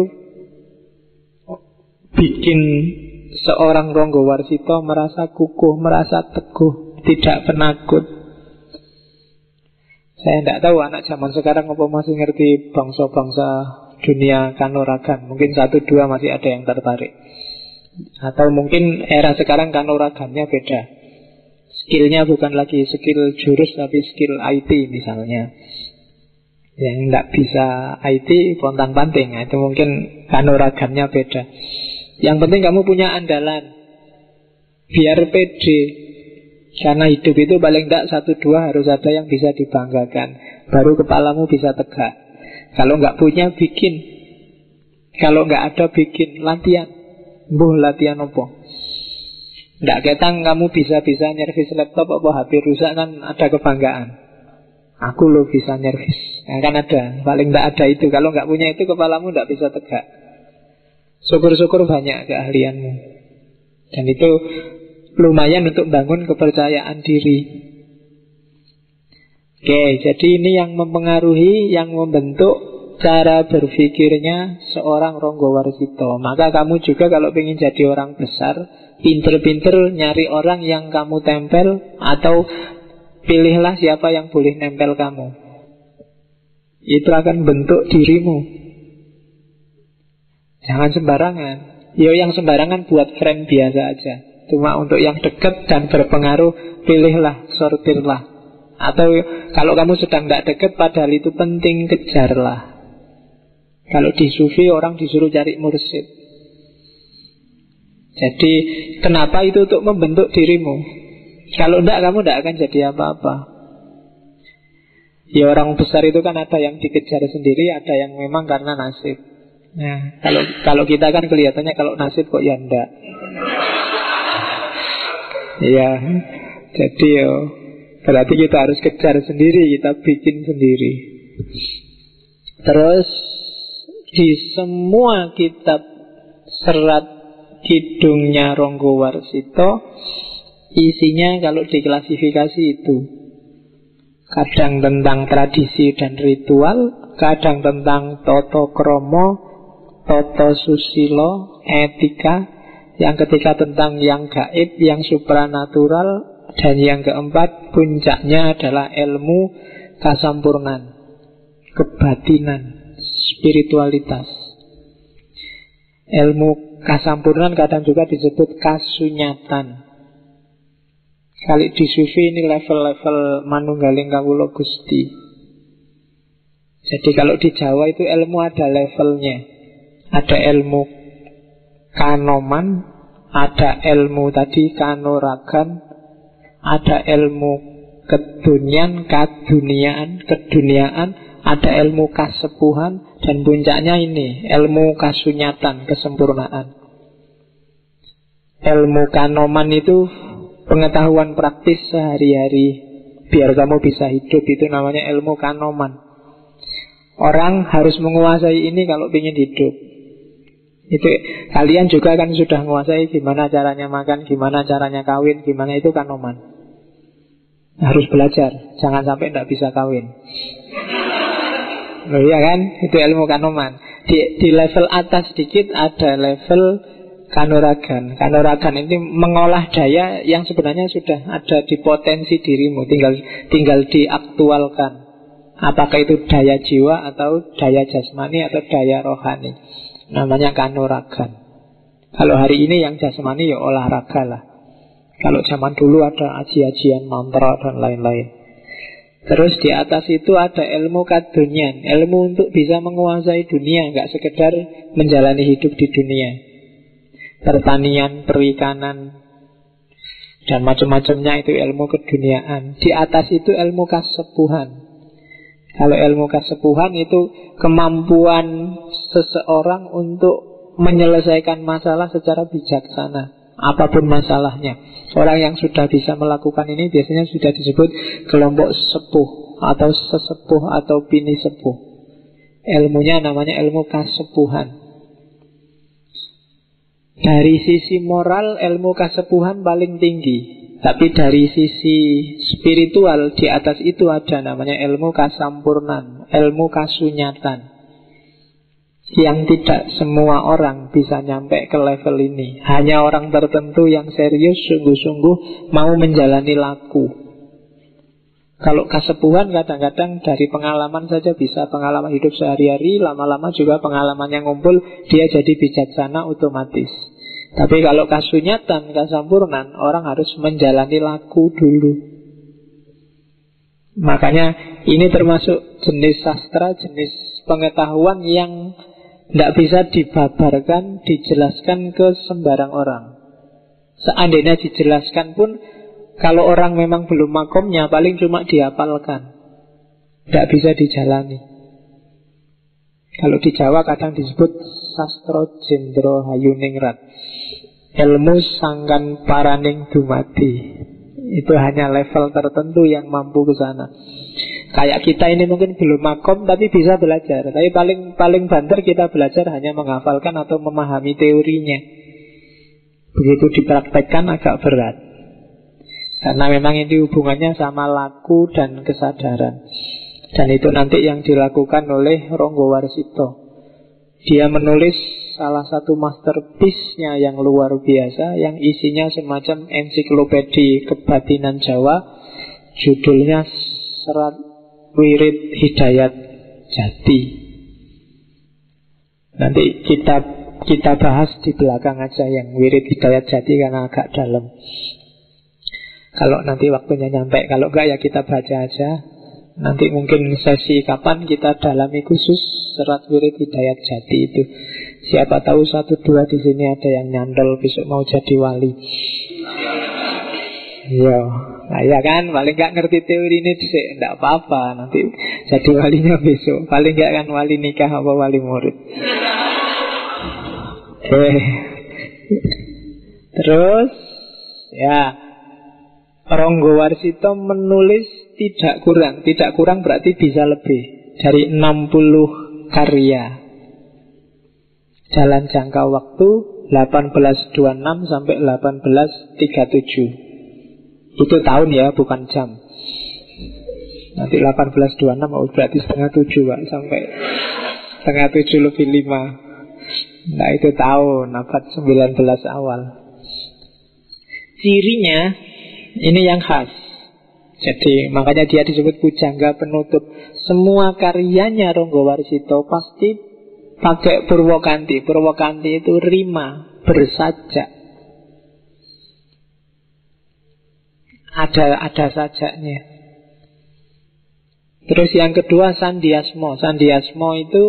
Speaker 1: bikin seorang Ronggowarsito merasa kukuh, merasa teguh, tidak penakut. Saya tidak tahu anak zaman sekarang apa masih ngerti bangsa-bangsa dunia kanuragan. Mungkin 1-2 masih ada yang tertarik. Atau mungkin era sekarang kanuragannya beda. Skillnya bukan lagi skill jurus, tapi skill IT misalnya. Yang tidak bisa IT, pontang-panting. Itu mungkin kanuragannya beda. Yang penting kamu punya andalan. Biar pede. Karena hidup itu paling tidak 1-2 harus ada yang bisa dibanggakan. Baru kepalamu bisa tegak. Kalau nggak punya, bikin. Kalau nggak ada, bikin. Latihan. Latihan apa? Nggak ketang kamu bisa-bisa nyervis laptop apa HP rusak kan ada kebanggaan. Aku loh bisa nyervis. Nah, kan ada. Paling nggak ada itu. Kalau nggak punya itu, kepalamu nggak bisa tegak. Syukur-syukur banyak keahlianmu. Dan itu lumayan untuk bangun kepercayaan diri. Oke, jadi ini yang mempengaruhi, yang membentuk cara berpikirnya seorang Ronggowarsito. Maka kamu juga kalau ingin jadi orang besar, pinter-pinter nyari orang yang kamu tempel, atau pilihlah siapa yang boleh nempel kamu. Itu akan bentuk dirimu. Jangan sembarangan. Yang sembarangan buat friend biasa aja. Cuma untuk yang dekat dan berpengaruh, pilihlah, sortirlah. Atau kalau kamu sedang tidak dekat, padahal itu penting, kejarlah. Kalau di sufi orang disuruh cari mursyid. Jadi kenapa itu untuk membentuk dirimu? Kalau tidak, kamu tidak akan jadi apa-apa. Ya orang besar itu kan ada yang dikejar sendiri, ada yang memang karena nasib. Nah, kalau kita kan kelihatannya kalau nasib kok ya enggak. Ya, jadi berarti kita harus kejar sendiri, kita bikin sendiri. Terus di semua kitab serat hidungnya Ronggowarsito, isinya kalau diklasifikasi itu kadang tentang tradisi dan ritual, kadang tentang toto kromo, toto susilo, etika. Yang ketiga tentang yang gaib, yang supranatural. Dan yang keempat puncaknya adalah ilmu kasampurnan, kebatinan, spiritualitas. Ilmu kasampurnan kadang juga disebut kasunyatan. Kali di sufi ini level-level manunggaling kawula Gusti. Jadi kalau di Jawa itu ilmu ada levelnya. Ada ilmu kanoman, ada ilmu tadi kanuragan, ada ilmu kedunian, keduniaan, ada ilmu kasepuhan, dan puncaknya ini ilmu kasunyatan, kesempurnaan. Ilmu kanoman itu pengetahuan praktis sehari-hari biar kamu bisa hidup, itu namanya ilmu kanoman. Orang harus menguasai ini kalau ingin hidup. Itu kalian juga kan sudah menguasai gimana caranya makan, gimana caranya kawin, gimana itu kanoman. Harus belajar, jangan sampai tidak bisa kawin. Loh iya kan, itu ilmu kanoman. Di level atas sedikit ada level kanuragan. Kanuragan ini mengolah daya yang sebenarnya sudah ada di potensi dirimu, tinggal diaktualkan. Apakah itu daya jiwa atau daya jasmani atau daya rohani. Namanya kanuragan. Kalau hari ini yang jasmani ya olahraga lah. Kalau zaman dulu ada aji-ajian mantra dan lain-lain. Terus di atas itu ada ilmu kadunian, ilmu untuk bisa menguasai dunia, nggak sekedar menjalani hidup di dunia. Pertanian, perikanan, dan macam-macamnya itu ilmu keduniaan. Di atas itu ilmu kasepuhan. Kalau ilmu kasepuhan itu kemampuan seseorang untuk menyelesaikan masalah secara bijaksana, apapun masalahnya. Orang yang sudah bisa melakukan ini biasanya sudah disebut kelompok sepuh atau sesepuh atau bini sepuh. Ilmunya namanya ilmu kasepuhan. Dari sisi moral, ilmu kasepuhan paling tinggi. Tapi dari sisi spiritual, di atas itu ada namanya ilmu kasampurnan, ilmu kasunyatan, yang tidak semua orang bisa nyampe ke level ini. Hanya orang tertentu yang serius, sungguh-sungguh mau menjalani laku. Kalau kasepuhan kadang-kadang dari pengalaman saja bisa, pengalaman hidup sehari-hari, lama-lama juga pengalaman yang ngumpul, dia jadi bijaksana otomatis. Tapi kalau kasunyatan, kasampurnan, orang harus menjalani laku dulu. Makanya ini termasuk jenis sastra, jenis pengetahuan yang tidak bisa dibabarkan, dijelaskan ke sembarang orang. Seandainya dijelaskan pun, kalau orang memang belum makomnya, paling cuma dihafalkan, tidak bisa dijalani. Kalau di Jawa kadang disebut sastro jendro hayuningrat, ilmu sangkan paraning dumadi. Itu hanya level tertentu yang mampu ke sana. Kayak kita ini mungkin belum makom tapi bisa belajar. Tapi paling banter kita belajar hanya menghafalkan atau memahami teorinya. Begitu dipraktekkan agak berat. Karena memang ini hubungannya sama laku dan kesadaran. Dan itu nanti yang dilakukan oleh Ronggo Warsito. Dia menulis salah satu masterpiece-nya yang luar biasa, yang isinya semacam ensiklopedi kebatinan Jawa. Judulnya Serat Wirid Hidayat Jati. Nanti kita bahas di belakang aja yang Wirid Hidayat Jati karena agak dalam. Kalau nanti waktunya nyampe, kalau enggak ya kita baca aja. Nanti mungkin sesi kapan kita dalami khusus Serat Wirid Hidayat Jati itu. Siapa tahu 1-2 di sini ada yang nyandol besok mau jadi wali. Yo, nah ya kan, paling gak ngerti teori ini sih, enggak apa-apa, nanti jadi walinya besok. Paling gak kan wali nikah apa wali murid. Terus ya, Ronggo Warsito menulis tidak kurang berarti bisa lebih dari 60 karya. Jalan jangka waktu 1826 sampai 1837. Itu tahun ya, bukan jam. Nanti 1826 berarti setengah 7 Pak, sampai setengah 7 lebih 5. Nah itu tahun, abad 19 awal. Cirinya ini yang khas. Jadi makanya dia disebut pujangga penutup. Semua karyanya Ronggo Warsito pasti pakai Purwokanti. Purwokanti itu rima, bersajak. Ada sajaknya. Terus yang kedua Sandiasmo. Sandiasmo itu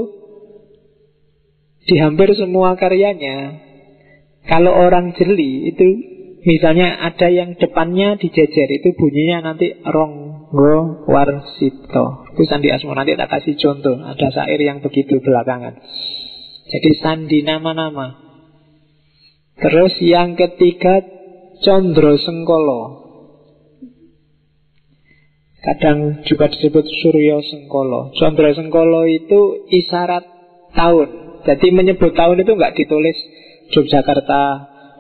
Speaker 1: di hampir semua karyanya, kalau orang jeli itu misalnya ada yang depannya dijejer, itu bunyinya nanti Ronggo Warsito. Itu Sandiasmo. Nanti tak kasih contoh. Ada syair yang begitu belakangan. Jadi sandi nama-nama. Terus yang ketiga Condro Sengkolo. Kadang juga disebut Suryo Sengkolo. Condro Sengkolo itu isyarat tahun. Jadi menyebut tahun itu nggak ditulis Yogyakarta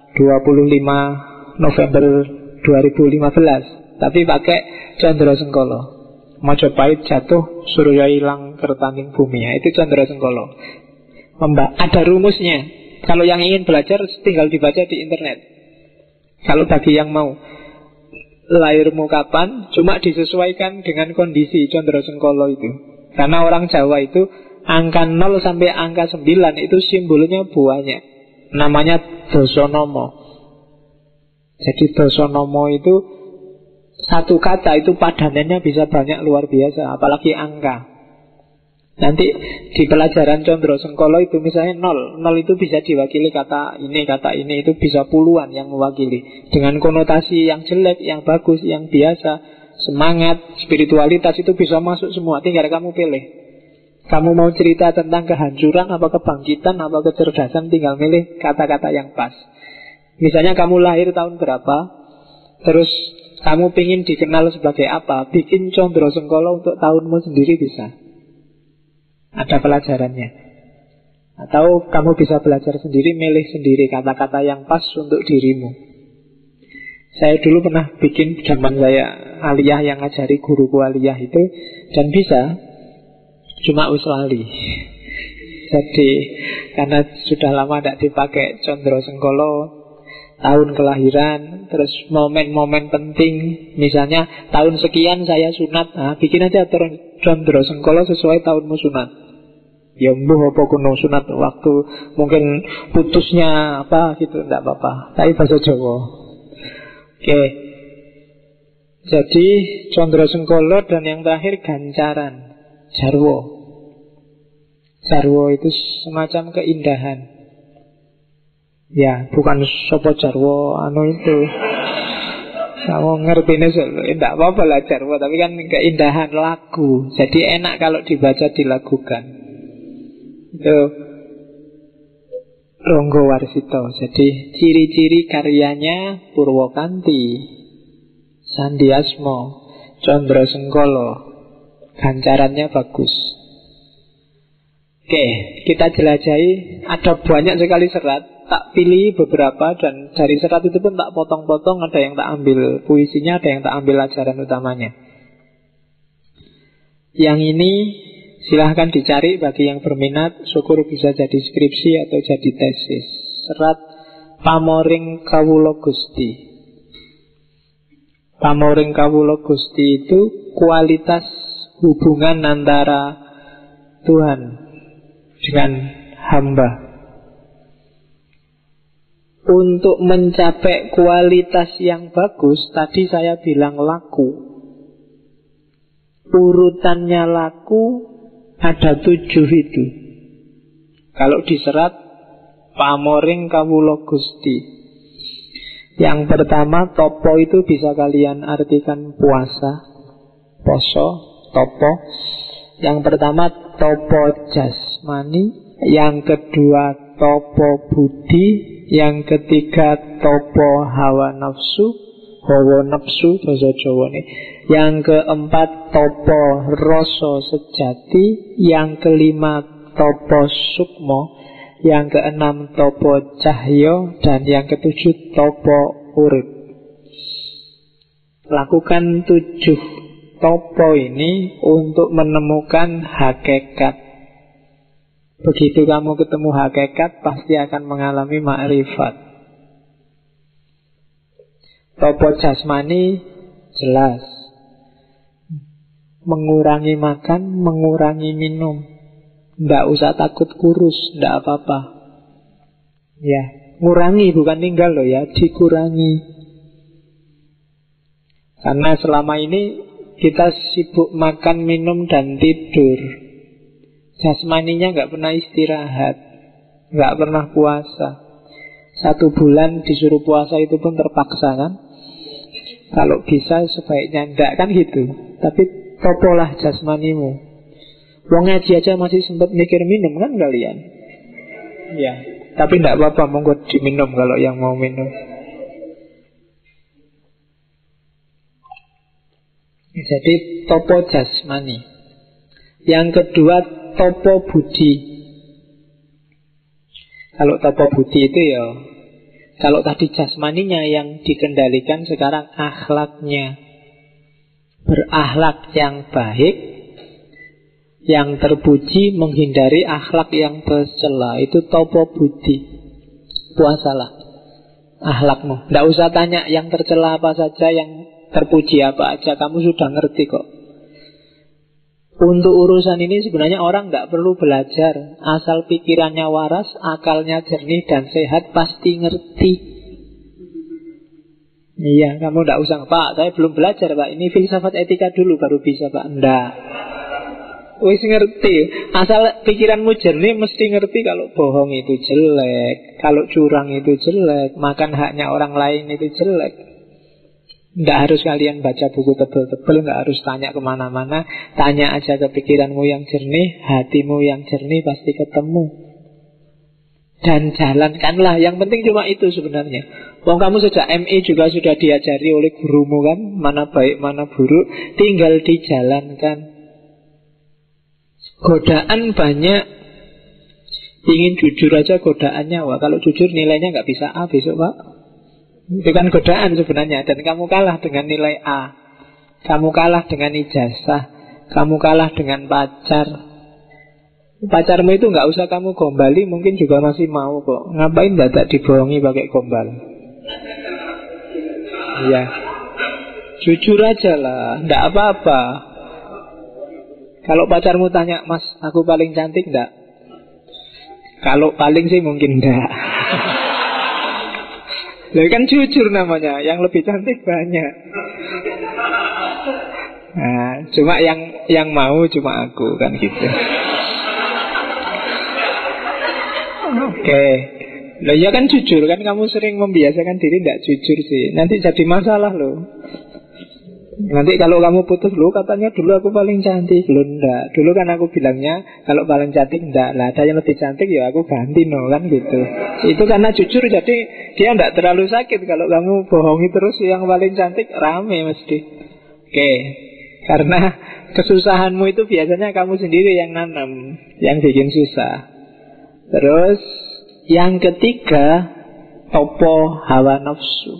Speaker 1: 25 November 2015, tapi pakai Condro Sengkolo. Majapahit jatuh, Surya hilang, Kertaning bumi. Itu Condro Sengkolo. Ada rumusnya. Kalau yang ingin belajar tinggal dibaca di internet. Kalau bagi yang mau, lahirmu kapan, cuma disesuaikan dengan kondisi Condro Sengkolo itu. Karena orang Jawa itu angka 0 sampai angka 9 itu simbolnya banyak. Namanya Dosonomo. Jadi Dosonomo itu satu kata itu padanannya bisa banyak luar biasa, apalagi angka. Nanti di pelajaran Condro Sengkolo itu misalnya 0 itu bisa diwakili kata ini, itu bisa puluhan yang mewakili. Dengan konotasi yang jelek, yang bagus, yang biasa, semangat, spiritualitas itu bisa masuk semua, tinggal kamu pilih. Kamu mau cerita tentang kehancuran, apa kebangkitan, apa kecerdasan, tinggal milih kata-kata yang pas. Misalnya kamu lahir tahun berapa, terus kamu pingin dikenal sebagai apa, bikin Condro Sengkolo untuk tahunmu sendiri bisa. Ada pelajarannya. Atau kamu bisa belajar sendiri, milih sendiri kata-kata yang pas untuk dirimu. Saya dulu pernah bikin zaman saya aliyah yang ngajari guruku aliyah itu, dan bisa. Cuma wis lali. Jadi karena sudah lama tidak dipakai Condro Sengkolo, tahun kelahiran, terus momen-momen penting, misalnya tahun sekian saya sunat, bikin aja Condro Sengkolo sesuai tahunmu sunat. Ya mbuh apa kuno sunat waktu mungkin putusnya apa gitu, tidak apa-apa. Tapi bahasa Jawa. Oke. Jadi Condro Sengkolo, dan yang terakhir gancaran, Jarwo. Jarwo itu semacam keindahan. Ya, bukan sopo Jarwo itu. Kamu ngerti nih, tidak apa-apa lah Jarwo, tapi kan keindahan lagu. Jadi enak kalau dibaca, dilagukan. Itu Ronggo Warsito. Jadi ciri-ciri karyanya Purwokanti, Sandiasmo, Condro Sengkolo, gancarannya bagus. Oke, kita jelajahi. Ada banyak sekali serat, tak pilih beberapa, dan dari serat itu pun tak potong-potong. Ada yang tak ambil puisinya, ada yang tak ambil ajaran utamanya. Yang ini silahkan dicari bagi yang berminat. Syukur bisa jadi skripsi atau jadi tesis. Serat Pamoring Kawula Gusti. Pamoring Kawula Gusti itu kualitas hubungan antara Tuhan dengan hamba. Untuk mencapai kualitas yang bagus, tadi saya bilang laku. Urutannya laku ada 7 itu. Kalau diserat Pamoring Kawula Gusti. Yang pertama, topo itu bisa kalian artikan puasa, poso, topo. Yang pertama topo jasmani, yang kedua topo budi, yang ketiga topo hawa nafsu, hawa nafsu bahasa Jawa nih. Yang keempat topo rasa sejati, yang kelima topo sukmo, yang keenam topo cahyo, dan yang ketujuh topo urip. Lakukan 7 topo ini untuk menemukan hakikat. Begitu kamu ketemu hakikat, pasti akan mengalami makrifat. Topo jasmani jelas, mengurangi makan, mengurangi minum. Tidak usah takut kurus, tidak apa-apa. Ya, ngurangi bukan tinggal loh ya, dikurangi. Karena selama ini kita sibuk makan, minum, dan tidur. Jasmaninya nggak pernah istirahat, nggak pernah puasa. 1 bulan disuruh puasa itu pun terpaksa kan. Kalau bisa sebaiknya enggak kan gitu. Tapi topolah jasmanimu. Wong ngaji aja masih sempat mikir minum kan kalian. Ya, tapi enggak apa-apa, monggo diminum kalau yang mau minum. Jadi topo jasmani. Yang kedua topo budi. Kalau topo budi itu ya, kalau tadi jasmaninya yang dikendalikan, sekarang akhlaknya. Berakhlak yang baik, yang terpuji, menghindari akhlak yang tercela. Itu topo budi. Puasalah akhlakmu. Tidak usah tanya yang tercela apa saja, yang terpuji apa aja, kamu sudah ngerti kok. Untuk urusan ini sebenarnya orang nggak perlu belajar. Asal pikirannya waras, akalnya jernih dan sehat, pasti ngerti. Iya, kamu nggak usah, Pak, saya belum belajar Pak, ini filsafat etika dulu baru bisa Pak. Nggak, wis ngerti. Asal pikiranmu jernih, mesti ngerti kalau bohong itu jelek, kalau curang itu jelek, makan haknya orang lain itu jelek. Tidak harus kalian baca buku tebel-tebel, nggak harus tanya kemana-mana. Tanya aja ke pikiranmu yang jernih, hatimu yang jernih, pasti ketemu. Dan jalankanlah. Yang penting cuma itu sebenarnya. Wong kamu sejak MI juga sudah diajari oleh gurumu kan, mana baik mana buruk, tinggal dijalankan. Godaan banyak. Ingin jujur aja godaannya. Wah, kalau jujur nilainya nggak bisa A besok, Pak. Itu kan godaan sebenarnya. Dan kamu kalah dengan nilai A, kamu kalah dengan ijazah, kamu kalah dengan pacar. Pacarmu itu nggak usah kamu gombali, mungkin juga masih mau kok. Ngapain dadak dibohongi pakai gombal? Iya, jujur aja lah, nggak apa-apa. Kalau pacarmu tanya, Mas, aku paling cantik nggak? Kalau paling sih mungkin enggak. Jadi kan jujur namanya. Yang lebih cantik banyak. Nah, cuma yang mau cuma aku kan gitu. Oke. Lah ya kan jujur kan, kamu sering membiasakan diri tidak jujur sih. Nanti jadi masalah loh. Nanti kalau kamu putus, lu katanya dulu aku paling cantik. Lu enggak. Dulu kan aku bilangnya kalau paling cantik enggak. Lah ada yang lebih cantik ya aku ganti no kan gitu. Itu karena jujur, jadi dia enggak terlalu sakit. Kalau kamu bohongi terus yang paling cantik, rame mesti. Oke. Karena kesusahanmu itu biasanya kamu sendiri yang nanam, yang bikin susah. Terus yang ketiga, topo hawa nafsu.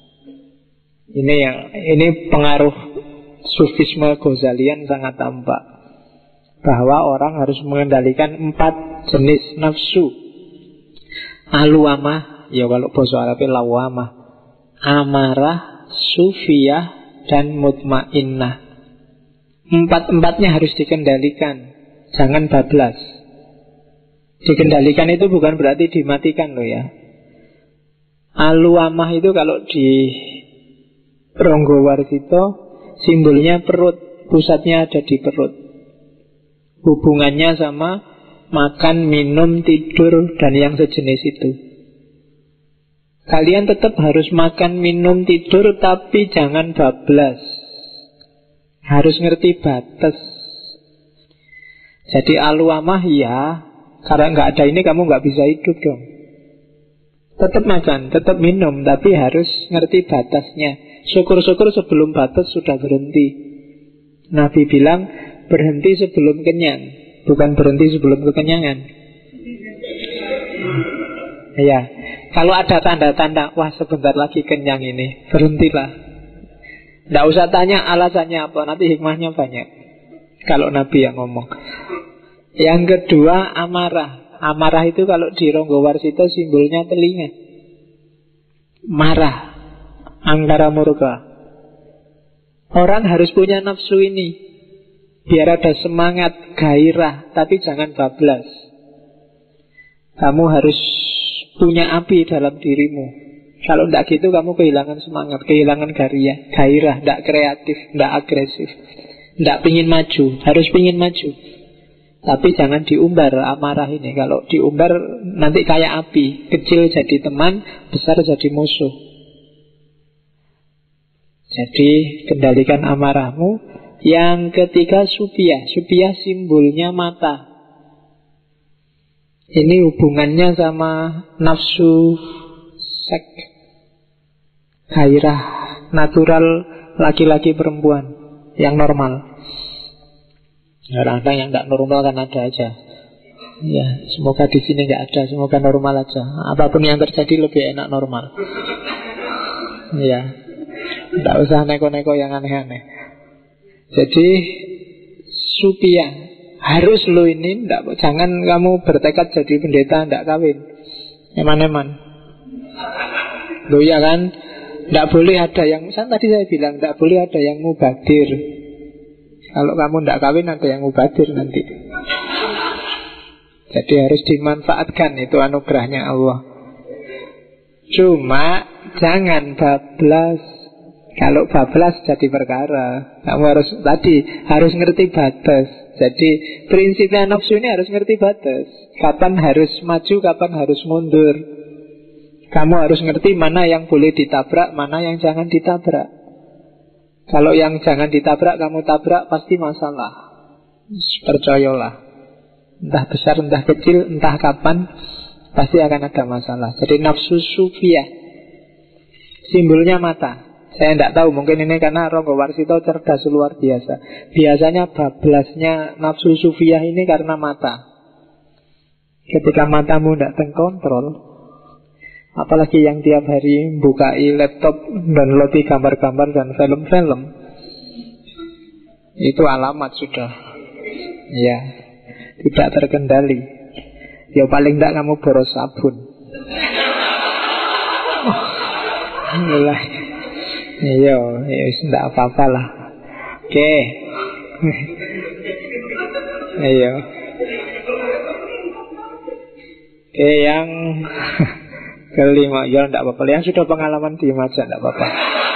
Speaker 1: Ini pengaruh sufisme Ghazalian sangat tampak, bahwa orang harus mengendalikan 4 jenis nafsu. Aluamah, ya kalau bahasa Arabnya lawamah, amarah, sufiyah, dan mutmainnah. 4-4-nya harus dikendalikan, jangan bablas. Dikendalikan itu bukan berarti dimatikan loh ya. Aluamah itu kalau di Ronggowarsito simbolnya perut, pusatnya ada di perut. Hubungannya sama makan, minum, tidur, dan yang sejenis itu. Kalian tetap harus makan, minum, tidur, tapi jangan bablas. Harus ngerti batas. Jadi aluamah ya, karena nggak ada ini kamu nggak bisa hidup dong. Tetap makan, tetap minum, tapi harus ngerti batasnya. Syukur-syukur sebelum batas sudah berhenti. Nabi bilang berhenti sebelum kenyang, bukan berhenti sebelum kekenyangan. Ya, kalau ada tanda-tanda, wah sebentar lagi kenyang ini, berhentilah. Tidak usah tanya alasannya apa, nanti hikmahnya banyak. Kalau Nabi yang ngomong. Yang kedua, amarah. Amarah itu kalau di Ronggowarsito simbolnya telinga. Marah, angkara murka. Orang harus punya nafsu ini, biar ada semangat, gairah, tapi jangan bablas. Kamu harus punya api dalam dirimu. Kalau tidak gitu kamu kehilangan semangat, kehilangan gairah, tidak kreatif, tidak agresif, tidak pingin maju. Harus pingin maju, tapi jangan diumbar amarah ini. Kalau diumbar nanti kayak api, kecil jadi teman, besar jadi musuh. Jadi kendalikan amarahmu. Yang ketiga supiyah. Supiyah simbolnya mata. Ini hubungannya sama nafsu seks, gairah natural laki-laki perempuan yang normal. Kadang-kadang yang tidak normal kan ada aja. Ya, semoga di sini nggak ada, semoga normal aja. Apapun yang terjadi lebih enak normal. Ya, tidak usah neko-neko yang aneh-aneh. Jadi supiyah harus lo ini, jangan kamu bertekad jadi pendeta tidak kawin, eman-eman. Lo ya kan, tidak boleh ada yang, tadi saya bilang tidak boleh ada yang mubadir. Kalau kamu tidak kawin ada yang mubadir nanti. Jadi harus dimanfaatkan, itu anugerahnya Allah. Cuma jangan bablas. Kalau bablas jadi perkara. Kamu harus ngerti batas. Jadi prinsipnya nafsu ini harus ngerti batas. Kapan harus maju, kapan harus mundur. Kamu harus ngerti mana yang boleh ditabrak, mana yang jangan ditabrak. Kalau yang jangan ditabrak kamu tabrak, pasti masalah. Percayalah. Entah besar, entah kecil, entah kapan, pasti akan ada masalah. Jadi nafsu sufiyah, simbolnya mata. Saya tidak tahu, mungkin ini karena Ronggo Warsito cerdas luar biasa. Biasanya bablasnya nafsu sufiyah ini karena mata. Ketika matamu tidak terkontrol, apalagi yang tiap hari bukai laptop, downloadi gambar-gambar dan film-film, itu alamat sudah, ya, tidak terkendali. Ya paling tidak kamu boros sabun. Iya, tidak apa-apa lah. Oke. Iya. Oke, yang kelima, ya tidak apa-apa. Yang sudah pengalaman diem aja, tidak apa-apa.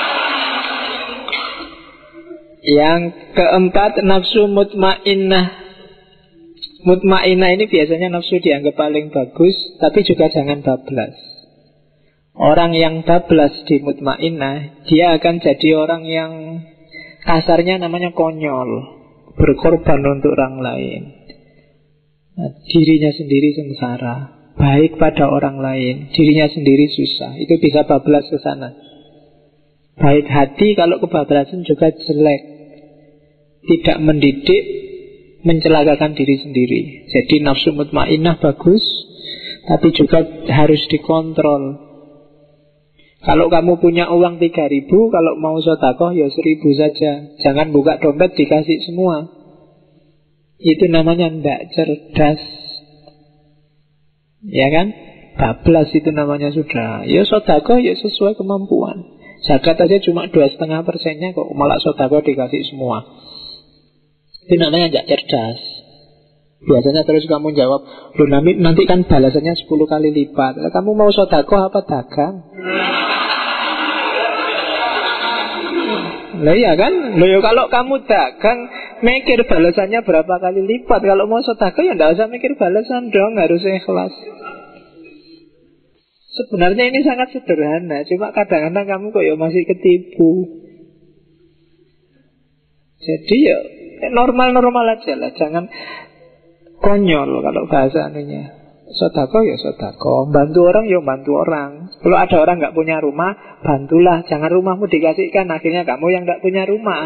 Speaker 1: Yang keempat, nafsu mutmainnah. Mutmainnah ini biasanya nafsu dianggap paling bagus, tapi juga jangan bablas. Orang yang bablas di mutmainnah, dia akan jadi orang yang kasarnya namanya konyol, berkorban untuk orang lain. Dirinya sendiri sengsara, baik pada orang lain, dirinya sendiri susah. Itu bisa bablas ke sana. Baik hati kalau kebablasan juga jelek, tidak mendidik, mencelakakan diri sendiri. Jadi nafsu mutmainnah bagus, tapi juga harus dikontrol. Kalau kamu punya uang 3.000, kalau mau sedekah ya 1.000 saja. Jangan buka dompet dikasih semua. Itu namanya tidak cerdas. Ya kan? Bablas itu namanya sudah. Ya sedekah ya sesuai kemampuan. Zakat aja cuma 2,5%-nya kok, malah sedekah dikasih semua. Itu namanya tidak cerdas. Biasanya terus kamu jawab, loh nanti kan balasannya 10 kali lipat. Kamu mau sedekah apa dagang? Lah iya kan? Loh ya kalau kamu dagang mikir balasannya berapa kali lipat. Kalau mau sedekah ya tidak usah mikir balasan dong, harus ikhlas. Sebenarnya ini sangat sederhana, cuma kadang-kadang kamu kok ya masih ketipu. Jadi ya normal-normal aja lah, jangan konyol kalau bahasa anunya. Sedekah ya sedekah, bantu orang ya bantu orang. Kalau ada orang nggak punya rumah, bantulah. Jangan rumahmu dikasihkan, akhirnya kamu yang nggak punya rumah.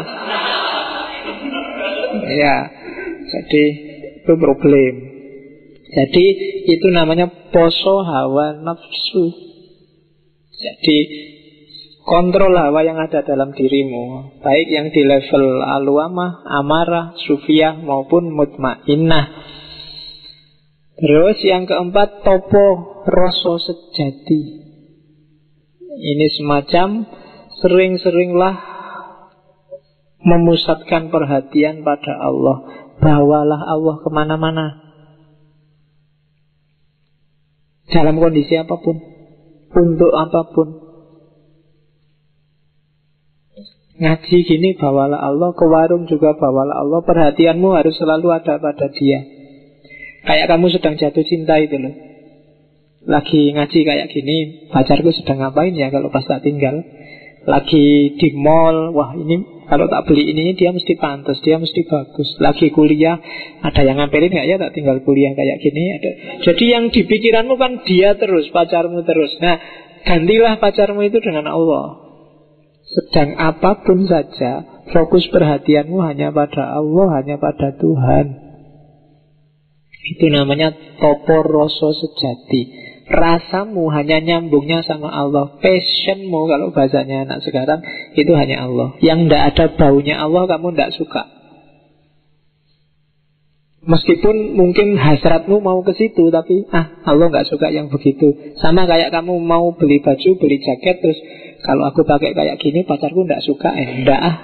Speaker 1: Ya, jadi itu problem. Jadi itu namanya poso hawa nafsu. Jadi kontrol hawa yang ada dalam dirimu, baik yang di level aluamah, amarah, sufiyah maupun mutmainnah. Terus yang keempat, topo rasa sejati. Ini semacam sering-seringlah memusatkan perhatian pada Allah. Bawalah Allah kemana-mana, dalam kondisi apapun, untuk apapun. Ngaji gini bawalah Allah, ke warung juga bawalah Allah. Perhatianmu harus selalu ada pada Dia. Kayak kamu sedang jatuh cinta itu loh. Lagi ngaji kayak gini, pacarku sedang ngapain ya kalau pas tak tinggal. Lagi di mall, wah ini kalau tak beli ini dia mesti pantas, dia mesti bagus. Lagi kuliah, ada yang ngampelin gak ya tak tinggal kuliah kayak gini ada. Jadi yang di pikiranmu kan dia terus, pacarmu terus. Nah, gantilah pacarmu itu dengan Allah. Sedang apapun saja, fokus perhatianmu hanya pada Allah, hanya pada Tuhan. Itu namanya topo rasa sejati. Rasamu hanya nyambungnya sama Allah. Passionmu kalau bahasanya anak sekarang itu hanya Allah. Yang tidak ada baunya Allah kamu tidak suka. Meskipun mungkin hasratmu mau ke situ, tapi Allah nggak suka yang begitu. Sama kayak kamu mau beli baju, beli jaket, terus kalau aku pakai kayak gini pacarku nggak suka, enggak.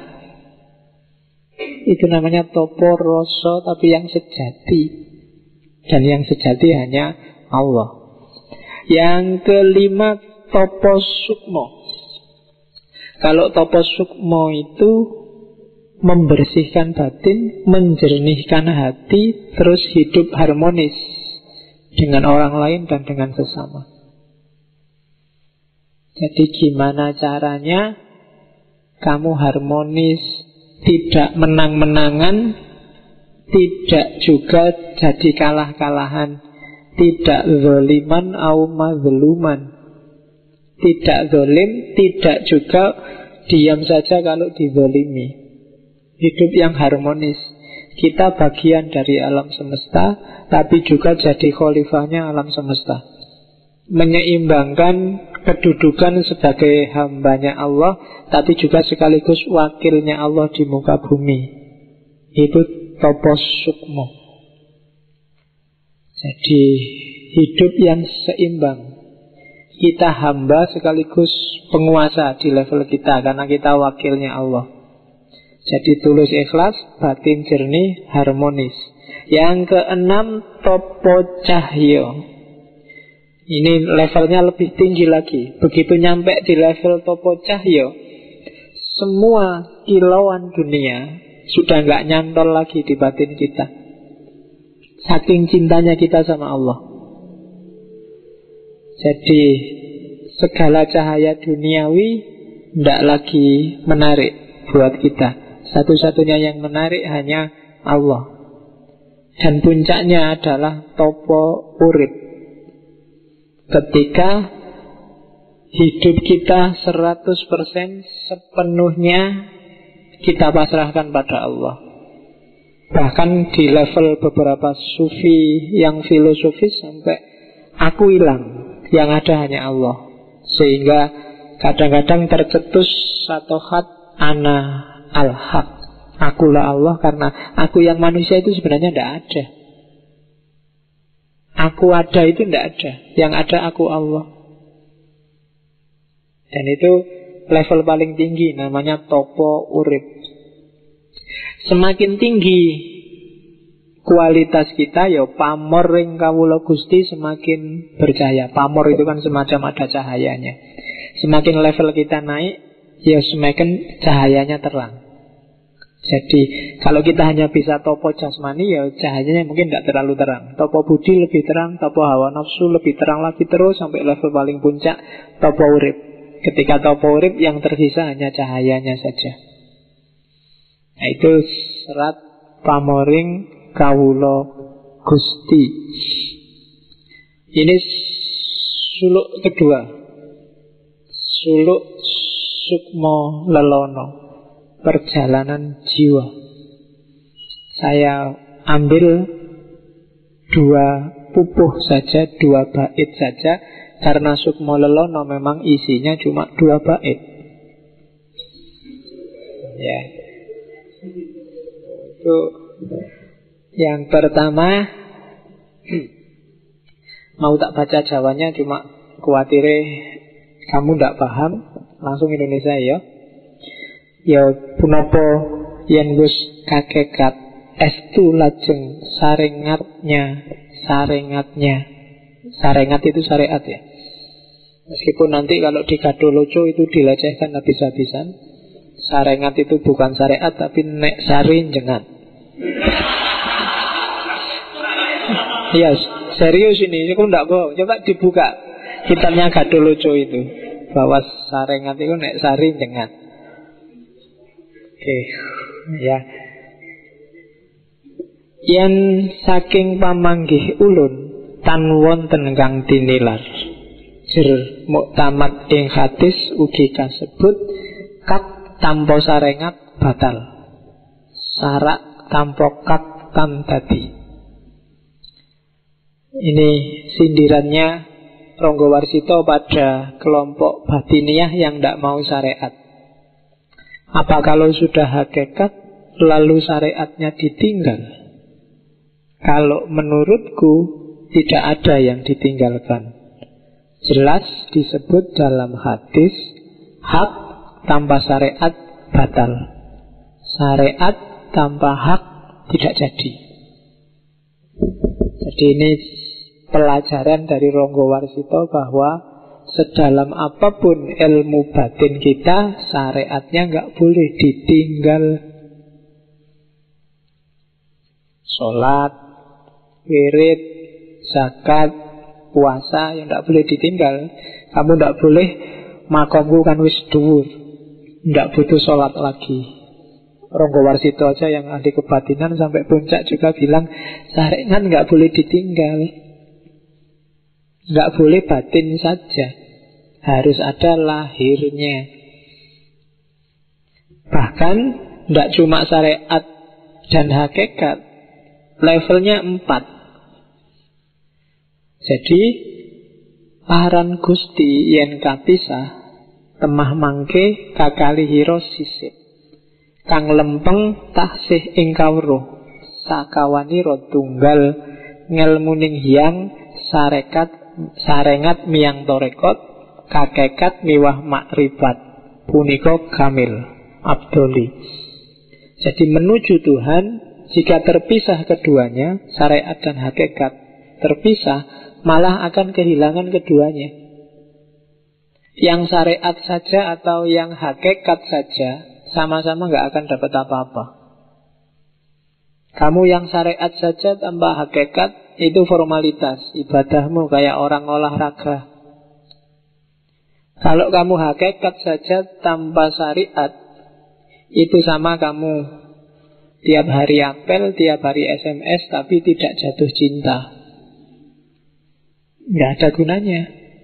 Speaker 1: Itu namanya topo rasa, tapi yang sejati. Dan yang sejati hanya Allah. Yang kelima, topo sukmo. Kalau topo sukmo itu membersihkan batin, menjernihkan hati, terus hidup harmonis dengan orang lain dan dengan sesama. Jadi gimana caranya kamu harmonis, tidak menang-menangan, tidak juga jadi kalah-kalahan, tidak zoliman au mazluman, tidak zolim, tidak juga diam saja kalau dizolimi. Hidup yang harmonis. Kita bagian dari alam semesta, tapi juga jadi khalifahnya alam semesta, menyeimbangkan kedudukan sebagai hambanya Allah, tapi juga sekaligus wakilnya Allah di muka bumi. Itu topos sukmo. Jadi hidup yang seimbang. Kita hamba sekaligus penguasa di level kita, karena kita wakilnya Allah. Jadi tulus ikhlas, batin jernih, harmonis. Yang keenam, topo cahyo. Ini levelnya lebih tinggi lagi. Begitu nyampe di level topo cahyo, semua kilauan dunia sudah nggak nyantol lagi di batin kita. Saking cintanya kita sama Allah. Jadi segala cahaya duniawi tidak lagi menarik buat kita. Satu-satunya yang menarik hanya Allah. Dan puncaknya adalah topo urip. Ketika hidup kita 100% sepenuhnya kita pasrahkan pada Allah. Bahkan di level beberapa sufi yang filosofis sampai aku hilang, yang ada hanya Allah. Sehingga kadang-kadang tercetus satu khat ana al-haq, akulah Allah, karena aku yang manusia itu sebenarnya tidak ada. Aku ada itu tidak ada, yang ada aku Allah. Dan itu level paling tinggi, namanya topo urip. Semakin tinggi kualitas kita, ya pamor ring kawula Gusti semakin bercahaya. Pamor itu kan semacam ada cahayanya. Semakin level kita naik, ya semakin cahayanya terang. Jadi kalau kita hanya bisa topo jasmani, ya cahayanya mungkin tidak terlalu terang. Topo budi lebih terang, topo hawa nafsu lebih terang lagi, terus sampai level paling puncak topo urip. Ketika topo urip, yang tersisa hanya cahayanya saja. Nah, itu serat pamoring kawula Gusti. Ini suluk kedua, suluk sukmo lelono, perjalanan jiwa. Saya ambil 2 pupuh saja, 2 bait saja, karena sukmo lelono memang isinya cuma 2 bait. Ya, itu yang pertama. Mau tak baca Jawanya, cuma kuatire kamu tidak paham. Langsung Indonesia ya. Ya punapa yen wis kakekat estu lajeng sarengatnya. Sarengat itu syariat ya. Meskipun nanti kalau di Kadoloco itu dilecehkan habis-habisan. Sarengat itu bukan syariat, tapi nek sari jengat. Iya, serius ini aku tidak bohong. Coba dibuka kitabnya Kadoloco itu, bahwa sarengat itu nek sari jengat. Oke, ya. Yen saking pamanggih ulun tan wonten kang tinilar. Jir muktamad ing hadis ugi kasebut kat tanpa sarengat batal. Sarak tanpa kat tan dadi. Ini sindirannya Ronggo Warsito pada kelompok batiniah yang tidak mau syariat. Apa kalau sudah hakikat lalu syariatnya ditinggal? Kalau menurutku tidak ada yang ditinggalkan. Jelas disebut dalam hadis, hak tanpa syariat batal, syariat tanpa hak tidak jadi. Jadi ini pelajaran dari Ronggo Warsito bahwa sedalam apapun ilmu batin kita, syariatnya nggak boleh ditinggal. Sholat, wirid, zakat, puasa yang tidak boleh ditinggal. Kamu tidak boleh makomku kan wis dhuwur, nggak butuh sholat lagi. Ronggo Warsito aja yang ahli kebatinan sampai puncak juga bilang saringan nggak boleh ditinggal, nggak boleh batin saja, harus ada lahirnya. Bahkan nggak cuma syariat dan hakikat, levelnya 4. Jadi aran Gusti yen kapisah temah mangke kakali hiro sisik kang lempeng taksih ing kawruh sakawanira tunggal ngelmuning hiyang sarengat miyang torekot kakekat miwah makrifat punika kamil abdoli. Jadi menuju Tuhan, jika terpisah keduanya, syariat dan hakikat terpisah, malah akan kehilangan keduanya. Yang syariat saja atau yang hakikat saja sama-sama gak akan dapat apa-apa. Kamu yang syariat saja tanpa hakikat, itu formalitas. Ibadahmu kayak orang olahraga. Kalau kamu hakikat saja tanpa syariat, itu sama kamu tiap hari apel, tiap hari SMS, tapi tidak jatuh cinta. Gak ada gunanya.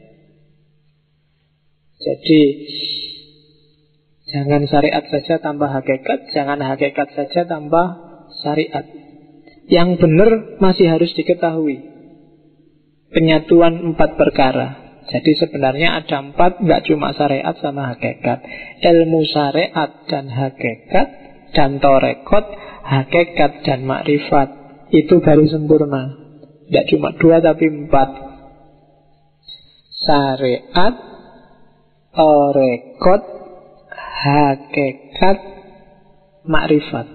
Speaker 1: Jadi jangan syariat saja tanpa hakikat, jangan hakikat saja tanpa syariat. Yang benar masih harus diketahui penyatuan 4 perkara. Jadi sebenarnya ada 4, nggak cuma syariat sama hakikat. Ilmu syariat dan hakikat, dan torekot, hakikat dan makrifat, itu baru sempurna. Nggak cuma 2 tapi 4. Syariat, torekot, hakikat, makrifat.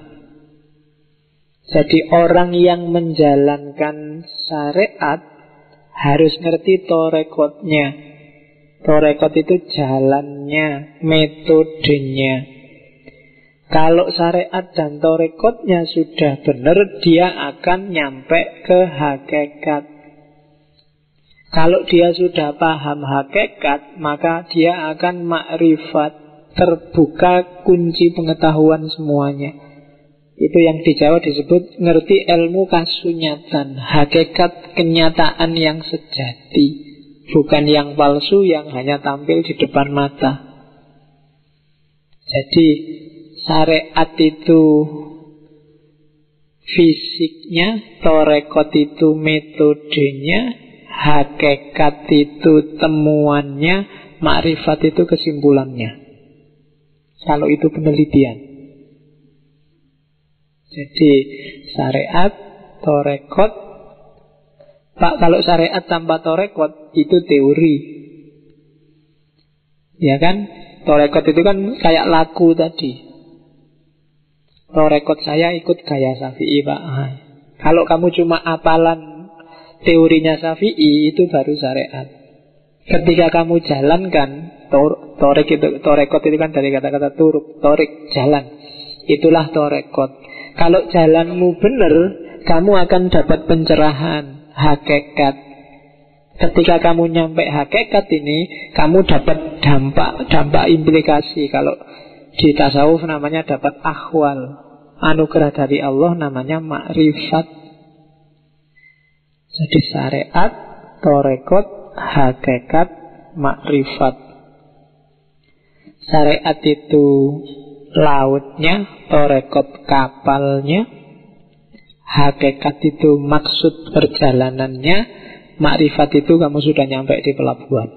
Speaker 1: Jadi orang yang menjalankan syariat harus ngerti torekotnya. Torekot itu jalannya, metodenya. Kalau syariat dan torekotnya sudah benar, dia akan nyampe ke hakikat. Kalau dia sudah paham hakikat, maka dia akan makrifat, terbuka kunci pengetahuan semuanya. Itu yang di Jawa disebut ngerti ilmu kasunyatan, hakikat kenyataan yang sejati, bukan yang palsu yang hanya tampil di depan mata. Jadi syariat itu fisiknya, torekot itu metodenya, hakikat itu temuannya, makrifat itu kesimpulannya. Kalau itu penelitian. Jadi syariat, torekot. Pak, kalau syariat tanpa torekot itu teori, ya kan? Torekot itu kan kayak laku tadi. Torekot saya ikut gaya Syafi'i, Pak. Kalau kamu cuma apalan teorinya Syafi'i, itu baru syariat. Ketika kamu jalankan, torekot itu kan dari kata-kata turuk, torik, jalan. Itulah torekot. Kalau jalanmu benar, kamu akan dapat pencerahan, hakikat. Ketika kamu nyampe hakikat ini, kamu dapat dampak implikasi. Kalau di tasawuf namanya dapat akhwal, anugerah dari Allah namanya makrifat. Jadi syariat, torekot, hakikat, makrifat. Syariat itu lautnya, torekot kapalnya, hakikat itu maksud perjalanannya, makrifat itu kamu sudah nyampe di pelabuhan.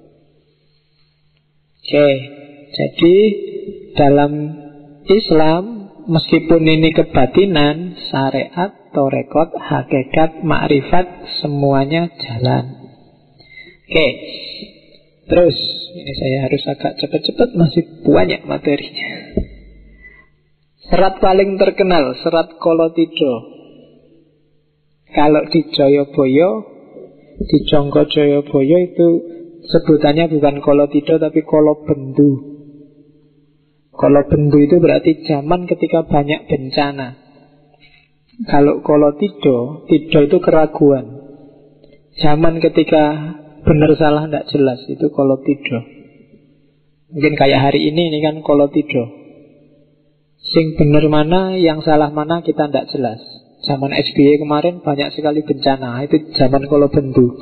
Speaker 1: Oke, jadi dalam Islam, meskipun ini kebatinan, syariat, torekot, hakikat, makrifat, semuanya jalan. Oke, terus ini saya harus agak cepat-cepat, masih banyak materinya. Serat paling terkenal, serat Kolotida. Kalau di Jayabaya, di Jongko Jayabaya itu sebutannya bukan Kolotida tapi Kolobendu. Kolobendu itu berarti zaman ketika banyak bencana. Kalau Kolotida, Tido itu keraguan. Zaman ketika benar salah tidak jelas, itu Kolotida. Mungkin kayak hari ini kan kolotido. Sing bener mana, yang salah mana kita tidak jelas. Zaman SBY kemarin banyak sekali bencana. Itu zaman kolobendu.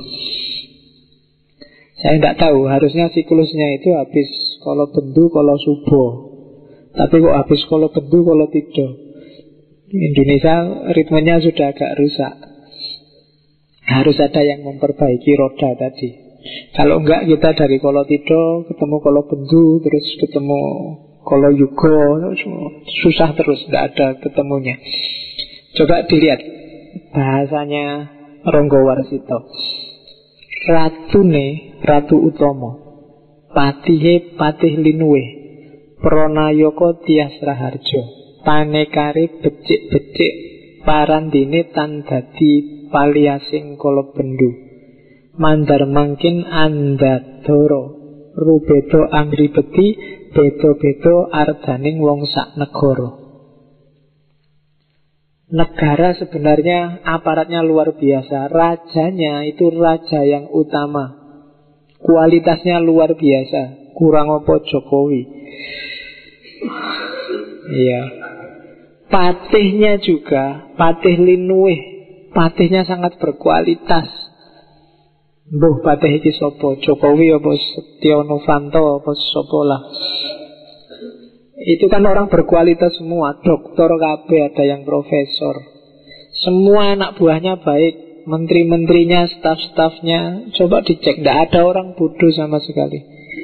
Speaker 1: Saya tidak tahu, harusnya siklusnya itu habis kolobendu, kolosubo. Tapi kok habis kolobendu, kolotido. Indonesia ritmenya sudah agak rusak. Harus ada yang memperbaiki roda tadi. Kalau enggak kita dari kolotido ketemu kolobendu, terus ketemu koloyugo, susah terus, enggak ada ketemunya. Coba dilihat bahasanya Ronggo Warsito. Ratune Ratu Utomo, patihe Patih Linuwe, Pranayaka Tias Raharjo, panekare becik-becik parandine tan dadi paliasing kolobendu, mandar mangkin andadara, rubedo angribeti, bedo-bedo ardaning wong sak negara. Negara sebenarnya aparatnya luar biasa. Rajanya itu raja yang utama, kualitasnya luar biasa. Kurang apa Jokowi. Iya. Patihnya juga, Patih Linuwe, patihnya sangat berkualitas. Mbuh patih iki sapa? Jokowi apa Setyo Novanto apa sapa lah. Itu kan orang berkualitas semua, doktor kabeh, ada yang profesor. Semua anak buahnya baik, menteri-menterinya, staf-stafnya. Coba dicek, tidak ada orang bodoh sama sekali.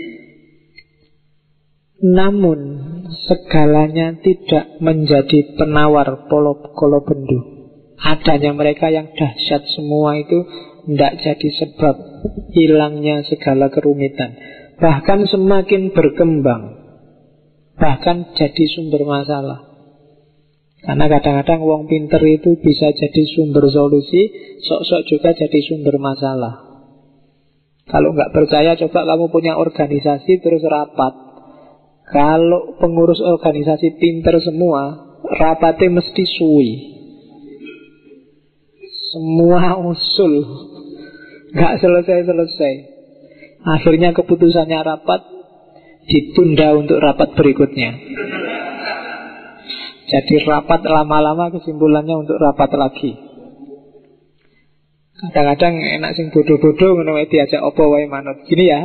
Speaker 1: Namun segalanya tidak menjadi penawar kolobendu. Adanya mereka yang dahsyat semua itu tidak jadi sebab hilangnya segala kerumitan. Bahkan semakin berkembang, bahkan jadi sumber masalah. Karena kadang-kadang wong pinter itu bisa jadi sumber solusi, sok-sok juga jadi sumber masalah. Kalau nggak percaya, coba kamu punya organisasi terus rapat. Kalau pengurus organisasi pinter semua, rapatnya mesti suwi. Semua usul nggak selesai-selesai. Akhirnya keputusannya rapat ditunda untuk rapat berikutnya. Jadi rapat lama-lama kesimpulannya untuk rapat lagi. Kadang-kadang enak sing bodoh-bodoh ngono wae diajak apa wae manut. Gini ya.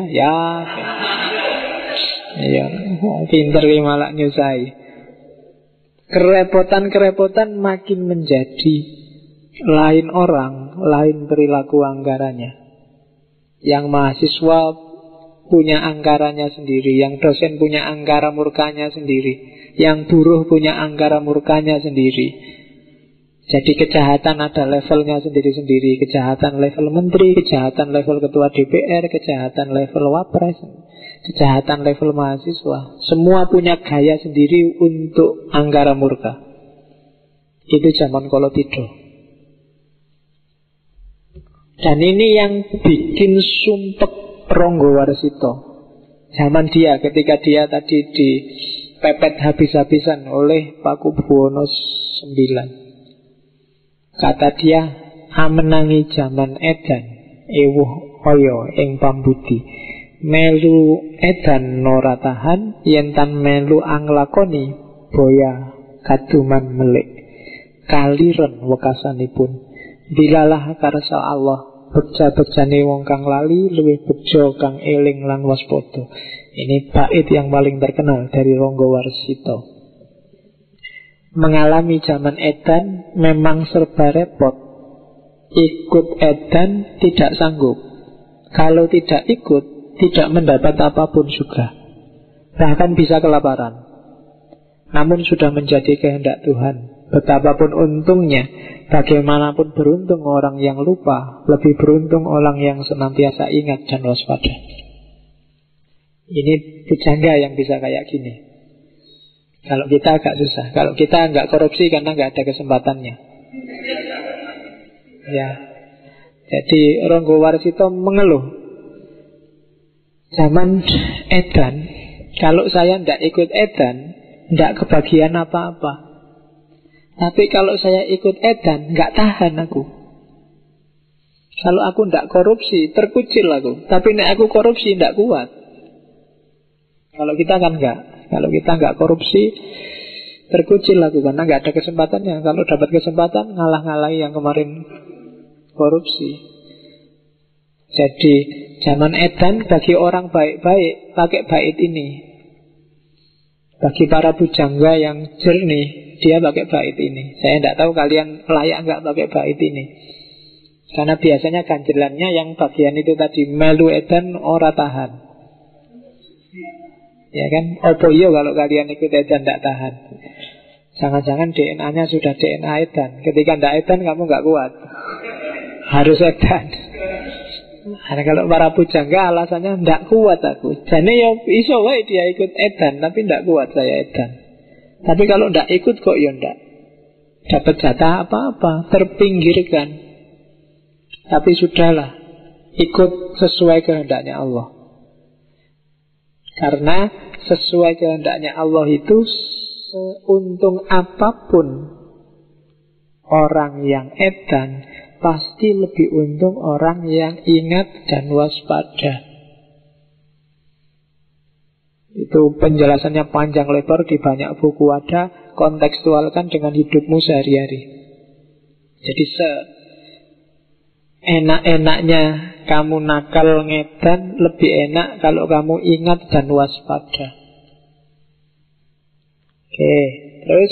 Speaker 1: Iya, pinter ki malah nyusai. Kerepotan-kerepotan makin menjadi lain orang, lain perilaku anggarannya. Yang mahasiswa punya anggarannya sendiri, yang dosen punya anggaran murkanya sendiri, yang buruh punya anggaran murkanya sendiri. Jadi kejahatan ada levelnya sendiri-sendiri. Kejahatan level menteri, kejahatan level ketua DPR, kejahatan level wapres, kejahatan level mahasiswa. Semua punya gaya sendiri untuk anggaran murka. Itu zaman kolotido. Dan ini yang bikin sumpek Ronggo Warsito. Zaman dia, ketika dia tadi dipepet habis-habisan oleh Pakubuwono IX. Kata dia, amenangi zaman edan, ewuh oyo ing pambudi. Melu edan nora tahan, yentan melu anglakoni, boya kaduman melik. Kaliren wekasanipun. Dilalah karsa Allah, beja-bejane wong kang lali, luwih bejo kang eling lan waspada. Ini bait yang paling terkenal dari Ronggo Warsito. Mengalami zaman edan memang serba repot. Ikut edan tidak sanggup. Kalau tidak ikut, tidak mendapat apapun juga. Bahkan bisa kelaparan. Namun sudah menjadi kehendak Tuhan. Betapapun untungnya, bagaimanapun beruntung orang yang lupa, lebih beruntung orang yang senantiasa ingat dan waspada. Ini pujangga yang bisa kayak gini. Kalau kita agak susah. Kalau kita nggak korupsi karena nggak ada kesempatannya. Ya. Jadi Ronggo Warsito mengeluh. Zaman edan, kalau saya nggak ikut edan, nggak kebagian apa-apa. Tapi kalau saya ikut edan, nggak tahan aku. Kalau aku nggak korupsi, terkucil aku. Tapi nek aku korupsi, nggak kuat. Kalau kita kan enggak. Kalau kita enggak korupsi, terkucil aku karena enggak ada kesempatannya. Kalau dapat kesempatan, ngalah-ngalahi yang kemarin korupsi. Jadi zaman edan bagi orang baik-baik pakai bait ini. Bagi para bujangga yang jernih, dia pakai bait ini. Saya tidak tahu kalian layak nggak pakai bait ini. Karena biasanya ganjelannya yang bagian itu tadi, melu edan ora tahan. Ya kan? Opo iyo kalau kalian ikut edan tidak tahan. Jangan-jangan DNA-nya sudah DNA edan. Ketika tidak edan kamu nggak kuat. Harus edan. Karena kalau para pujangga alasannya tidak kuat aku. Jadi ya iso wae dia ikut edan, tapi tidak kuat saya edan. Tapi kalau tidak ikut kok ya tidak dapat jatah apa-apa, terpinggirkan. Tapi sudahlah, ikut sesuai kehendaknya Allah. Karena sesuai kehendaknya Allah itu seuntung apapun orang yang edan, pasti lebih untung orang yang ingat dan waspada. Itu penjelasannya panjang lebar di banyak buku ada. Kontekstualkan dengan hidupmu sehari-hari. Jadi enak-enaknya kamu nakal ngedan, lebih enak kalau kamu ingat dan waspada. Oke, terus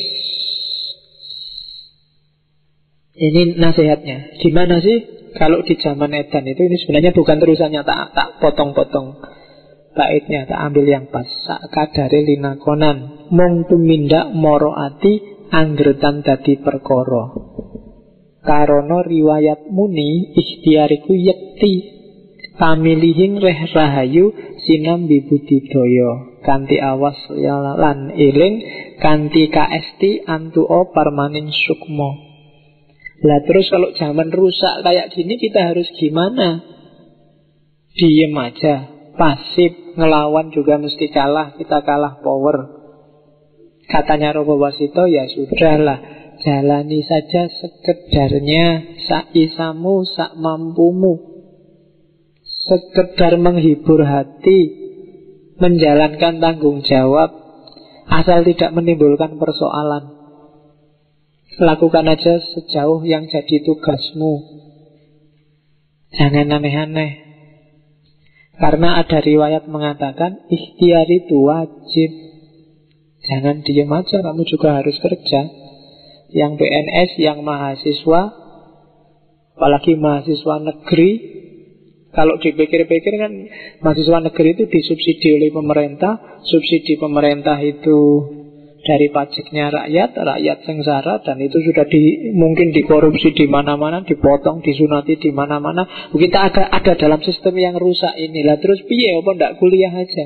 Speaker 1: ini nasihatnya. Gimana sih kalau di zaman edan itu? Ini sebenarnya bukan terusannya, tak potong-potong baitnya, tak ambil yang pas. Sakadare linakonan mung tumindak moro ati anggretan dadi perkara. Karono riwayat muni ikhtiariku yekti pamilihin reh rahayu sinambi budidaya kanthi awas lan eling kanthi kaesti antuo parmanin sukmo. Lah terus kalau zaman rusak kayak gini kita harus gimana? Diem aja, pasif, ngelawan juga mesti kalah, kita kalah power. Katanya Robo Wasito, ya sudahlah, jalani saja sekedarnya, sak isamu, sak mampumu. Sekedar menghibur hati, menjalankan tanggung jawab, asal tidak menimbulkan persoalan. Lakukan aja sejauh yang jadi tugasmu. Jangan aneh-aneh. Karena ada riwayat mengatakan ikhtiar itu wajib. Jangan diem aja, kamu juga harus kerja. Yang PNS, yang mahasiswa, apalagi mahasiswa negeri, kalau dipikir-pikir kan mahasiswa negeri itu disubsidi oleh pemerintah. Subsidi pemerintah itu dari pajaknya rakyat sengsara, dan itu sudah mungkin dikorupsi di mana-mana, dipotong, disunati di mana-mana. Kita ada dalam sistem yang rusak inilah. Terus piye? Apa ndak kuliah aja?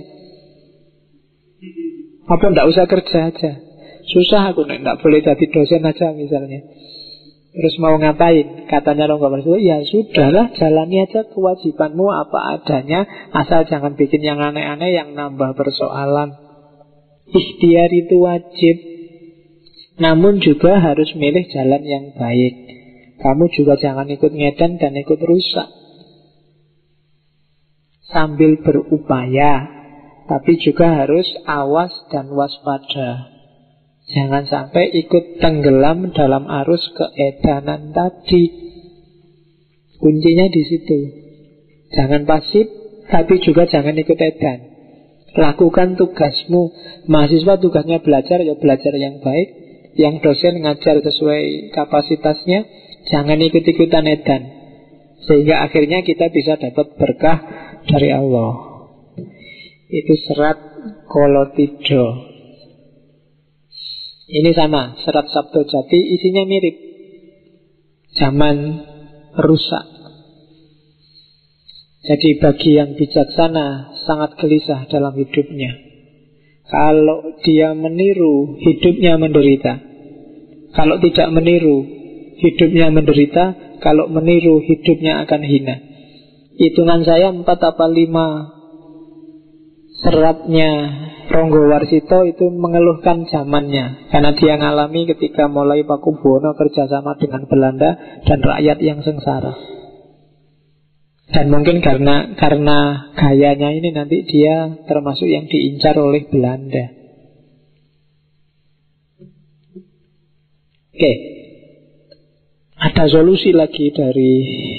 Speaker 1: Apa ndak usah kerja aja? Susah aku ndak boleh jadi dosen aja misalnya. Terus mau ngapain? Katanya Rongga Warsito, ya sudahlah, jalani aja kewajibanmu apa adanya, asal jangan bikin yang aneh-aneh yang nambah persoalan. Ikhtiar itu wajib, namun juga harus milih jalan yang baik. Kamu juga jangan ikut ngedan dan ikut rusak. Sambil berupaya, tapi juga harus awas dan waspada. Jangan sampai ikut tenggelam dalam arus keedanan tadi. Kuncinya di situ. Jangan pasif, tapi juga jangan ikut edan. Lakukan tugasmu. Mahasiswa tugasnya belajar, ya belajar yang baik. Yang dosen ngajar sesuai kapasitasnya. Jangan ikut-ikutan edan, sehingga akhirnya kita bisa dapat berkah dari Allah. Itu serat Kolotido. Ini sama, serat Sabdo Jati, isinya mirip. Zaman rusak. Jadi bagi yang bijaksana sangat gelisah dalam hidupnya. Kalau dia meniru, hidupnya menderita. Kalau tidak meniru, hidupnya menderita. Kalau meniru, hidupnya akan hina. Hitungan saya 4 apa 5 seratnya Ronggo Warsito itu mengeluhkan zamannya. Karena dia ngalami ketika mulai Pakubuwono kerjasama dengan Belanda dan rakyat yang sengsara. Dan mungkin karena gayanya ini nanti dia termasuk yang diincar oleh Belanda. Oke. Ada solusi lagi dari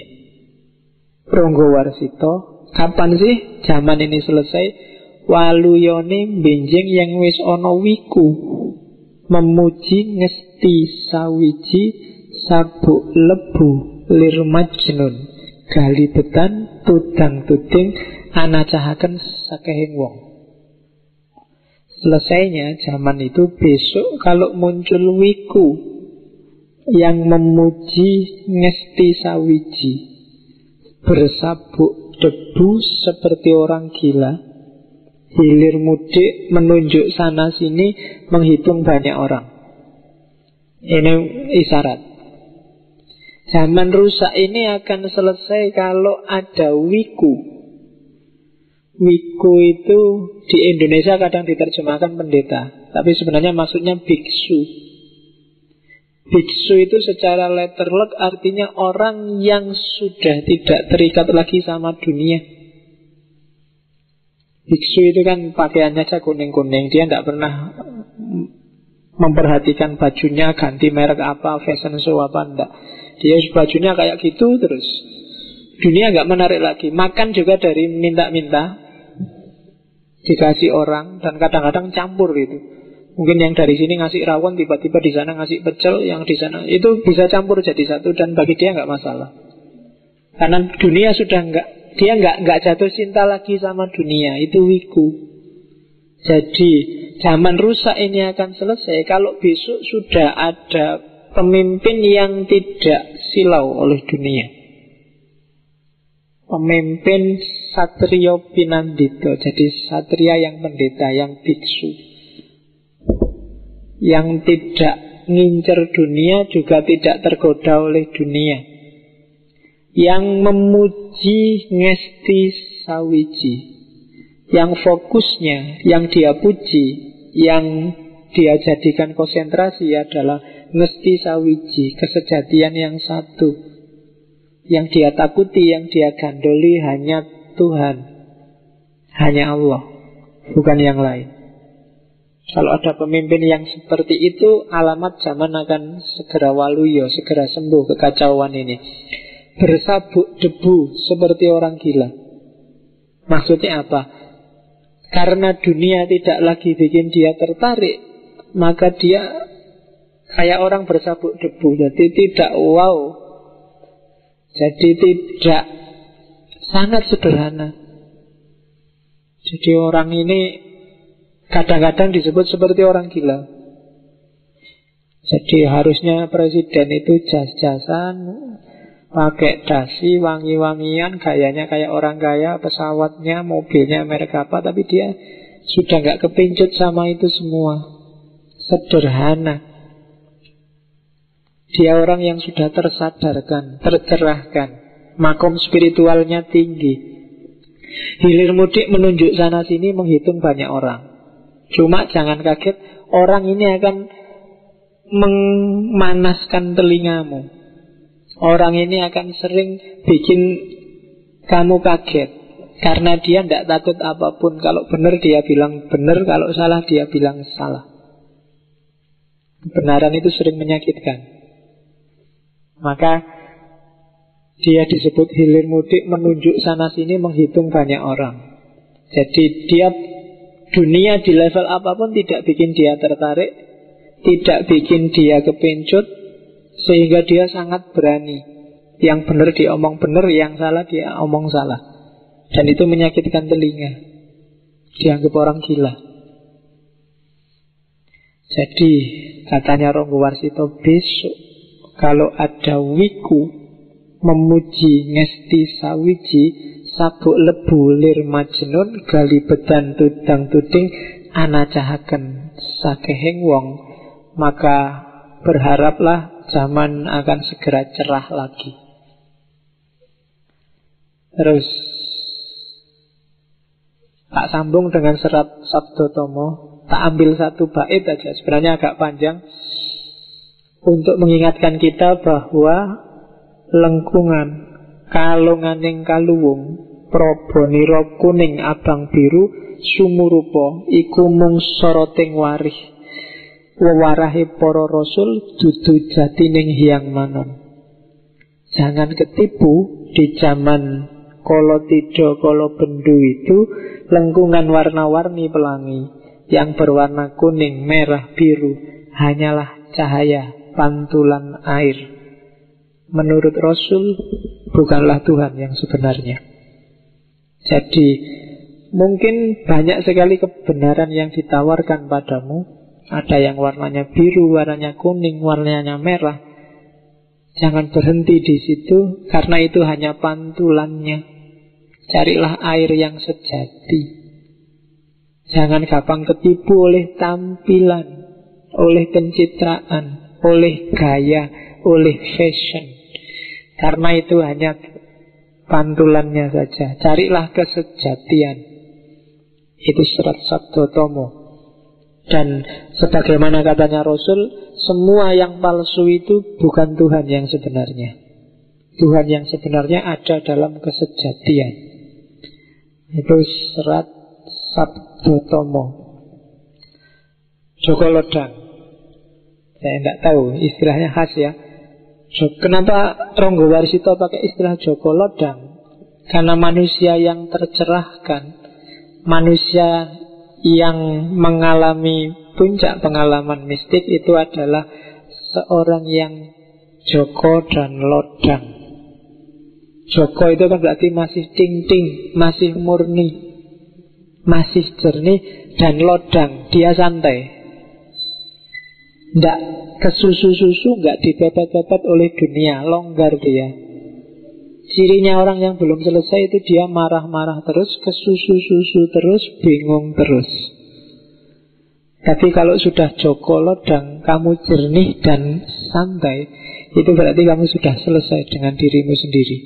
Speaker 1: Ronggowarsito. Kapan sih zaman ini selesai? Waluyone benjing yang wis ono wiku, memuji ngesti sawiji sabuk lebu lir majnun, galibetan tudang tuding anacahaken sakehing wong. Selesainya zaman itu besok kalau muncul wiku yang memuji ngesti sawiji, bersabuk debu seperti orang gila, hilir mudik menunjuk sana sini, menghitung banyak orang. Ini isyarat. Zaman rusak ini akan selesai kalau ada wiku. Wiku itu di Indonesia kadang diterjemahkan pendeta, tapi sebenarnya maksudnya biksu. Biksu itu secara letterlek artinya orang yang sudah tidak terikat lagi sama dunia. Biksu itu kan pakaiannya aja kuning-kuning, dia tidak pernah memperhatikan bajunya ganti merek apa, fashion show apa, enggak. Dia bajunya kayak gitu terus. Dunia nggak menarik lagi. Makan juga dari minta-minta, dikasih orang, dan kadang-kadang campur gitu. Mungkin yang dari sini ngasih rawon, tiba-tiba di sana ngasih pecel, yang di sana itu bisa campur jadi satu, dan bagi dia nggak masalah. Karena dunia sudah dia nggak jatuh cinta lagi sama dunia, itu wiku. Jadi zaman rusak ini akan selesai kalau besok sudah ada pemimpin yang tidak silau oleh dunia. Pemimpin Satrio Pinandito, jadi satria yang pendeta, yang biksu, yang tidak ngincer dunia, juga tidak tergoda oleh dunia, yang memuji ngesti sawiji, yang fokusnya, yang dia puji, yang dia jadikan konsentrasi adalah ngesti sawiji, kesejatian yang satu. Yang dia takuti, yang dia gandoli hanya Tuhan, hanya Allah, bukan yang lain. Kalau ada pemimpin yang seperti itu, alamat zaman akan segera waluyo, segera sembuh kekacauan ini. Bersabuk debu seperti orang gila. Maksudnya apa? Karena dunia tidak lagi bikin dia tertarik, maka dia kayak orang bersabuk debu. Jadi tidak wow, jadi tidak, sangat sederhana. Jadi orang ini kadang-kadang disebut seperti orang gila. Jadi harusnya presiden itu jas-jasan, pakai dasi, wangi-wangian, gayanya kayak orang kaya, pesawatnya, mobilnya merek apa, tapi dia sudah nggak kepincut sama itu semua. Sederhana. Dia orang yang sudah tersadarkan, tercerahkan, makom spiritualnya tinggi. Hilir mudik menunjuk sana sini, menghitung banyak orang. Cuma jangan kaget, orang ini akan memanaskan telingamu. Orang ini akan sering bikin kamu kaget, karena dia tidak takut apapun. Kalau benar dia bilang benar, kalau salah dia bilang salah. Kebenaran itu sering menyakitkan. Maka dia disebut hilir mudik, menunjuk sana sini, menghitung banyak orang. Jadi dia dunia di level apapun tidak bikin dia tertarik, tidak bikin dia kepincut, sehingga dia sangat berani. Yang benar dia omong benar, yang salah dia omong salah. Dan itu menyakitkan telinga. Dianggap orang gila. Jadi katanya Ronggowarsito, besok kalau ada wiku memuji ngesti sawiji, sabuk lebu lir majnun, galibetan tudang tuding anacahaken sakehing wong, maka berharaplah zaman akan segera cerah lagi. Terus tak sambung dengan serat Sabdotomo, tak ambil satu bait aja, sebenarnya agak panjang, untuk mengingatkan kita bahwa lengkungan kalunganing kaluwung, probonira kuning abang biru, sumurupa iku mung soroting warih wewarahe para rasul, dudu jatining hyang manon. Jangan ketipu di zaman kala tidha kala bendu itu, lengkungan warna-warni pelangi yang berwarna kuning, merah, biru hanyalah cahaya pantulan air. Menurut Rasul, bukanlah Tuhan yang sebenarnya. Jadi mungkin banyak sekali kebenaran yang ditawarkan padamu. Ada yang warnanya biru, warnanya kuning, warnanya merah. Jangan berhenti di situ, karena itu hanya pantulannya. Carilah air yang sejati. Jangan gampang ketipu oleh tampilan, oleh pencitraan, oleh gaya, oleh fashion. Karena itu hanya pantulannya saja. Carilah kesejatian. Itu Surat Sabda Tomo. Dan sebagaimana katanya Rasul, semua yang palsu itu bukan Tuhan yang sebenarnya. Tuhan yang sebenarnya ada dalam kesejatian. Itu Surat Sabda Tomo. Joko Lodang. Saya tidak tahu, istilahnya khas ya. Kenapa Ronggo Warsito pakai istilah Joko Lodang? Karena manusia yang tercerahkan, manusia yang mengalami puncak pengalaman mistik itu adalah seorang yang Joko dan Lodang. Joko itu kan berarti masih ting-ting, masih murni, masih jernih. Dan Lodang, dia santai, tidak kesusu-susu, nggak dipepet-pepet oleh dunia, longgar dia. Cirinya orang yang belum selesai itu dia marah-marah terus, kesusu-susu terus, bingung terus. Tapi kalau sudah Joko Lodang, kamu jernih dan santai, itu berarti kamu sudah selesai dengan dirimu sendiri.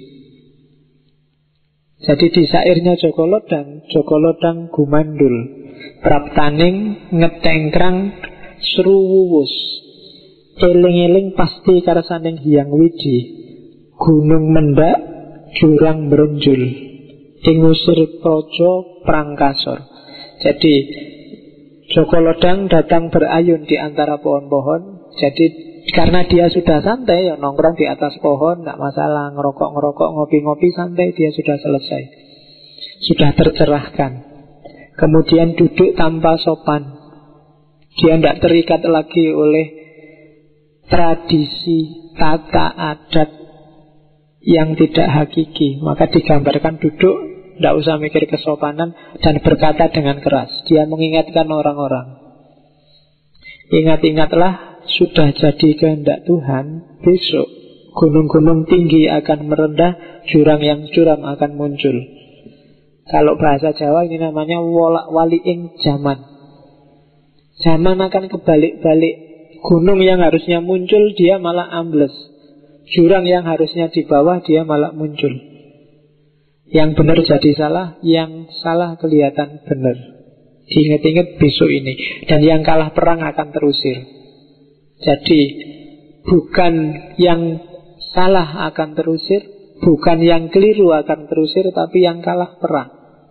Speaker 1: Jadi di sairnya Joko Lodang gumandul, praptaning ngetengkrang sruwuwus, eling-eling pasti karsaning hyang wiji, gunung mendak jurang merenjul, ingusir projo prangkasor. Jadi Joko Lodang datang berayun di antara pohon-pohon. Jadi karena dia sudah santai, ya nongkrong di atas pohon, tidak masalah, ngerokok-ngerokok, ngopi-ngopi, santai, dia sudah selesai, sudah tercerahkan. Kemudian duduk tanpa sopan, dia tidak terikat lagi oleh tradisi, tata adat yang tidak hakiki. Maka digambarkan duduk, tidak usah mikir kesopanan, dan berkata dengan keras. Dia mengingatkan orang-orang, ingat-ingatlah, sudah jadi kehendak Tuhan, besok gunung-gunung tinggi akan merendah, jurang yang curam akan muncul. Kalau bahasa Jawa ini namanya wolak-waliing zaman. Zaman akan kebalik-balik. Gunung yang harusnya muncul, dia malah ambles. Jurang yang harusnya di bawah, dia malah muncul. Yang benar jadi salah, yang salah kelihatan benar. Diingat-ingat besok ini. Dan yang kalah perang akan terusir. Jadi bukan yang salah akan terusir, bukan yang keliru akan terusir, tapi yang kalah perang.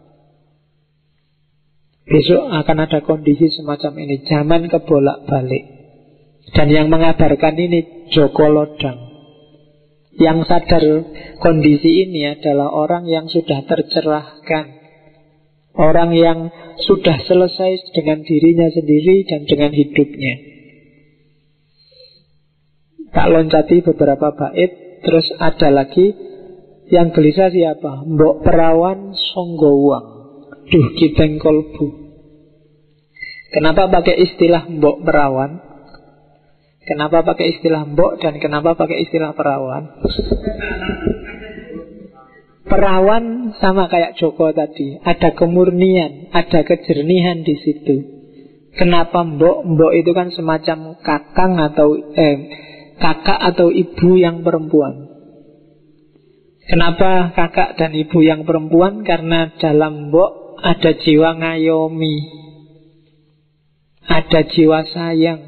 Speaker 1: Besok akan ada kondisi semacam ini, zaman kebolak-balik. Dan yang mengabarkan ini Joko Lodang. Yang sadar kondisi ini adalah orang yang sudah tercerahkan, orang yang sudah selesai dengan dirinya sendiri dan dengan hidupnya. Tak loncati beberapa bait. Terus ada lagi yang gelisah siapa? Mbok perawan songgowang, duh kiteng kolbu. Kenapa pakai istilah mbok perawan? Kenapa pakai istilah mbok dan kenapa pakai istilah perawan? Perawan sama kayak Joko tadi, ada kemurnian, ada kejernihan di situ. Kenapa mbok? Mbok itu kan semacam kakang atau kakak atau ibu yang perempuan. Kenapa kakak dan ibu yang perempuan? Karena dalam mbok ada jiwa ngayomi, ada jiwa sayang,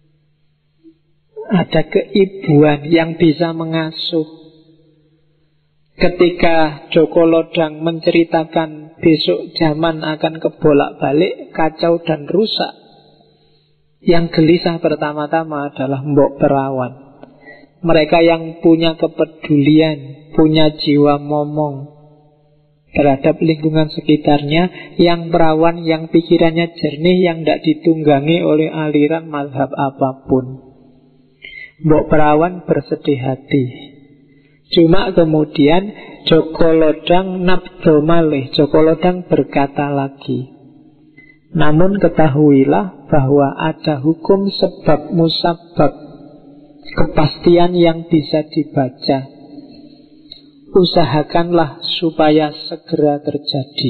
Speaker 1: ada keibuan yang bisa mengasuh. Ketika Joko Lodang menceritakan besok zaman akan kebolak-balik, kacau dan rusak, yang gelisah pertama-tama adalah Mbok Perawan. Mereka yang punya kepedulian, punya jiwa momong terhadap lingkungan sekitarnya, yang perawan, yang pikirannya jernih, yang tidak ditunggangi oleh aliran mazhab apapun. Mbok Perawan bersedih hati. Cuma kemudian Joko Lodang nabdo malih, Joko Lodang berkata lagi, namun ketahuilah bahwa ada hukum sebab musabab, kepastian yang bisa dibaca. Usahakanlah supaya segera terjadi.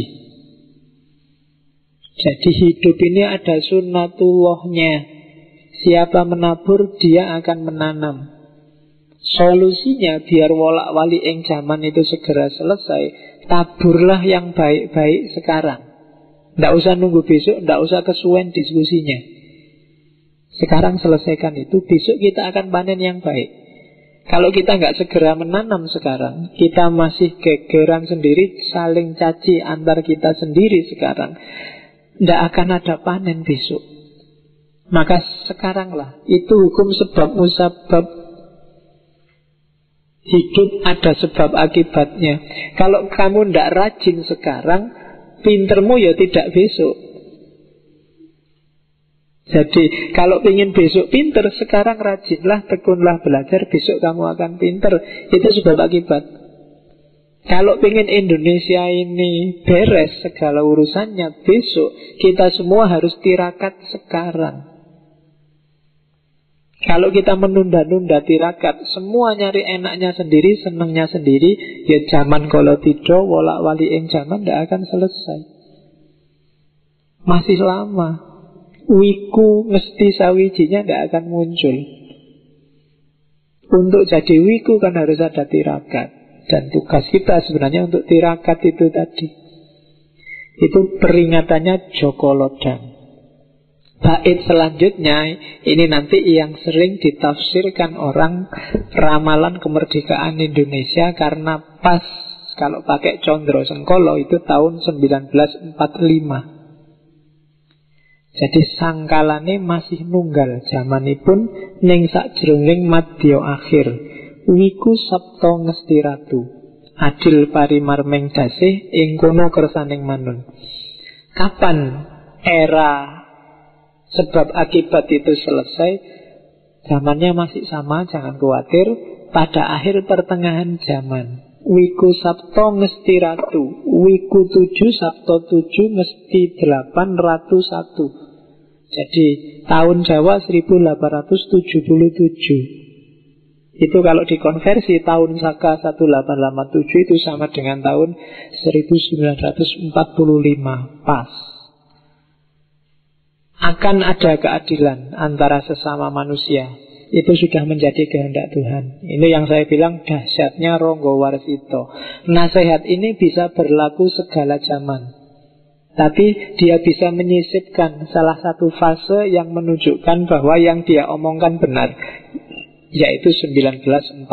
Speaker 1: Jadi hidup ini ada sunnatullahnya. Siapa menabur, dia akan menanam. Solusinya biar wolak-wali ing zaman itu segera selesai, taburlah yang baik-baik sekarang. Tidak usah nunggu besok, tidak usah kesuwen diskusinya. Sekarang selesaikan itu, besok kita akan panen yang baik. Kalau kita nggak segera menanam sekarang, kita masih gegeran sendiri, saling caci antar kita sendiri sekarang, tidak akan ada panen besok. Maka sekaranglah, itu hukum sebab musabab. Hidup ada sebab akibatnya. Kalau kamu tidak rajin sekarang, pintermu ya tidak besok. Jadi kalau ingin besok pinter, sekarang rajinlah, tekunlah belajar, besok kamu akan pinter. Itu sebab akibat. Kalau ingin Indonesia ini beres segala urusannya besok, kita semua harus tirakat sekarang. Kalau kita menunda-nunda tirakat, semua nyari enaknya sendiri, senangnya sendiri, ya zaman kalau tidak, wolak-wali ing zaman tidak akan selesai. Masih lama. Wiku mesti sawijinya tidak akan muncul. Untuk jadi wiku kan harus ada tirakat. Dan tugas kita sebenarnya untuk tirakat itu tadi. Itu peringatannya Joko Lodang. Bait selanjutnya ini nanti yang sering ditafsirkan orang ramalan kemerdekaan Indonesia, karena pas kalau pakai Condro Sengkolo itu tahun 1945. Jadi sangkalane masih nunggal zamanipun ning sakjroning madya akhir. Wiku sapta ngesti ratu, adil parimarmeng dasih ing kono kersaning manun. Kapan era sebab akibat itu selesai? Zamannya masih sama, jangan khawatir. Pada akhir pertengahan zaman, Wiku sapto ngesti ratu, Wiku 7 sapto 7 ngesti 8 ratu 1. Jadi tahun Jawa 1877. Itu kalau dikonversi tahun Saka 1887 itu sama dengan tahun 1945. Pas. Akan ada keadilan antara sesama manusia. Itu sudah menjadi kehendak Tuhan. Ini yang saya bilang dahsyatnya Ronggo Warsito. Nasihat ini bisa berlaku segala zaman. Tapi dia bisa menyisipkan salah satu fase yang menunjukkan bahwa yang dia omongkan benar, yaitu 1945.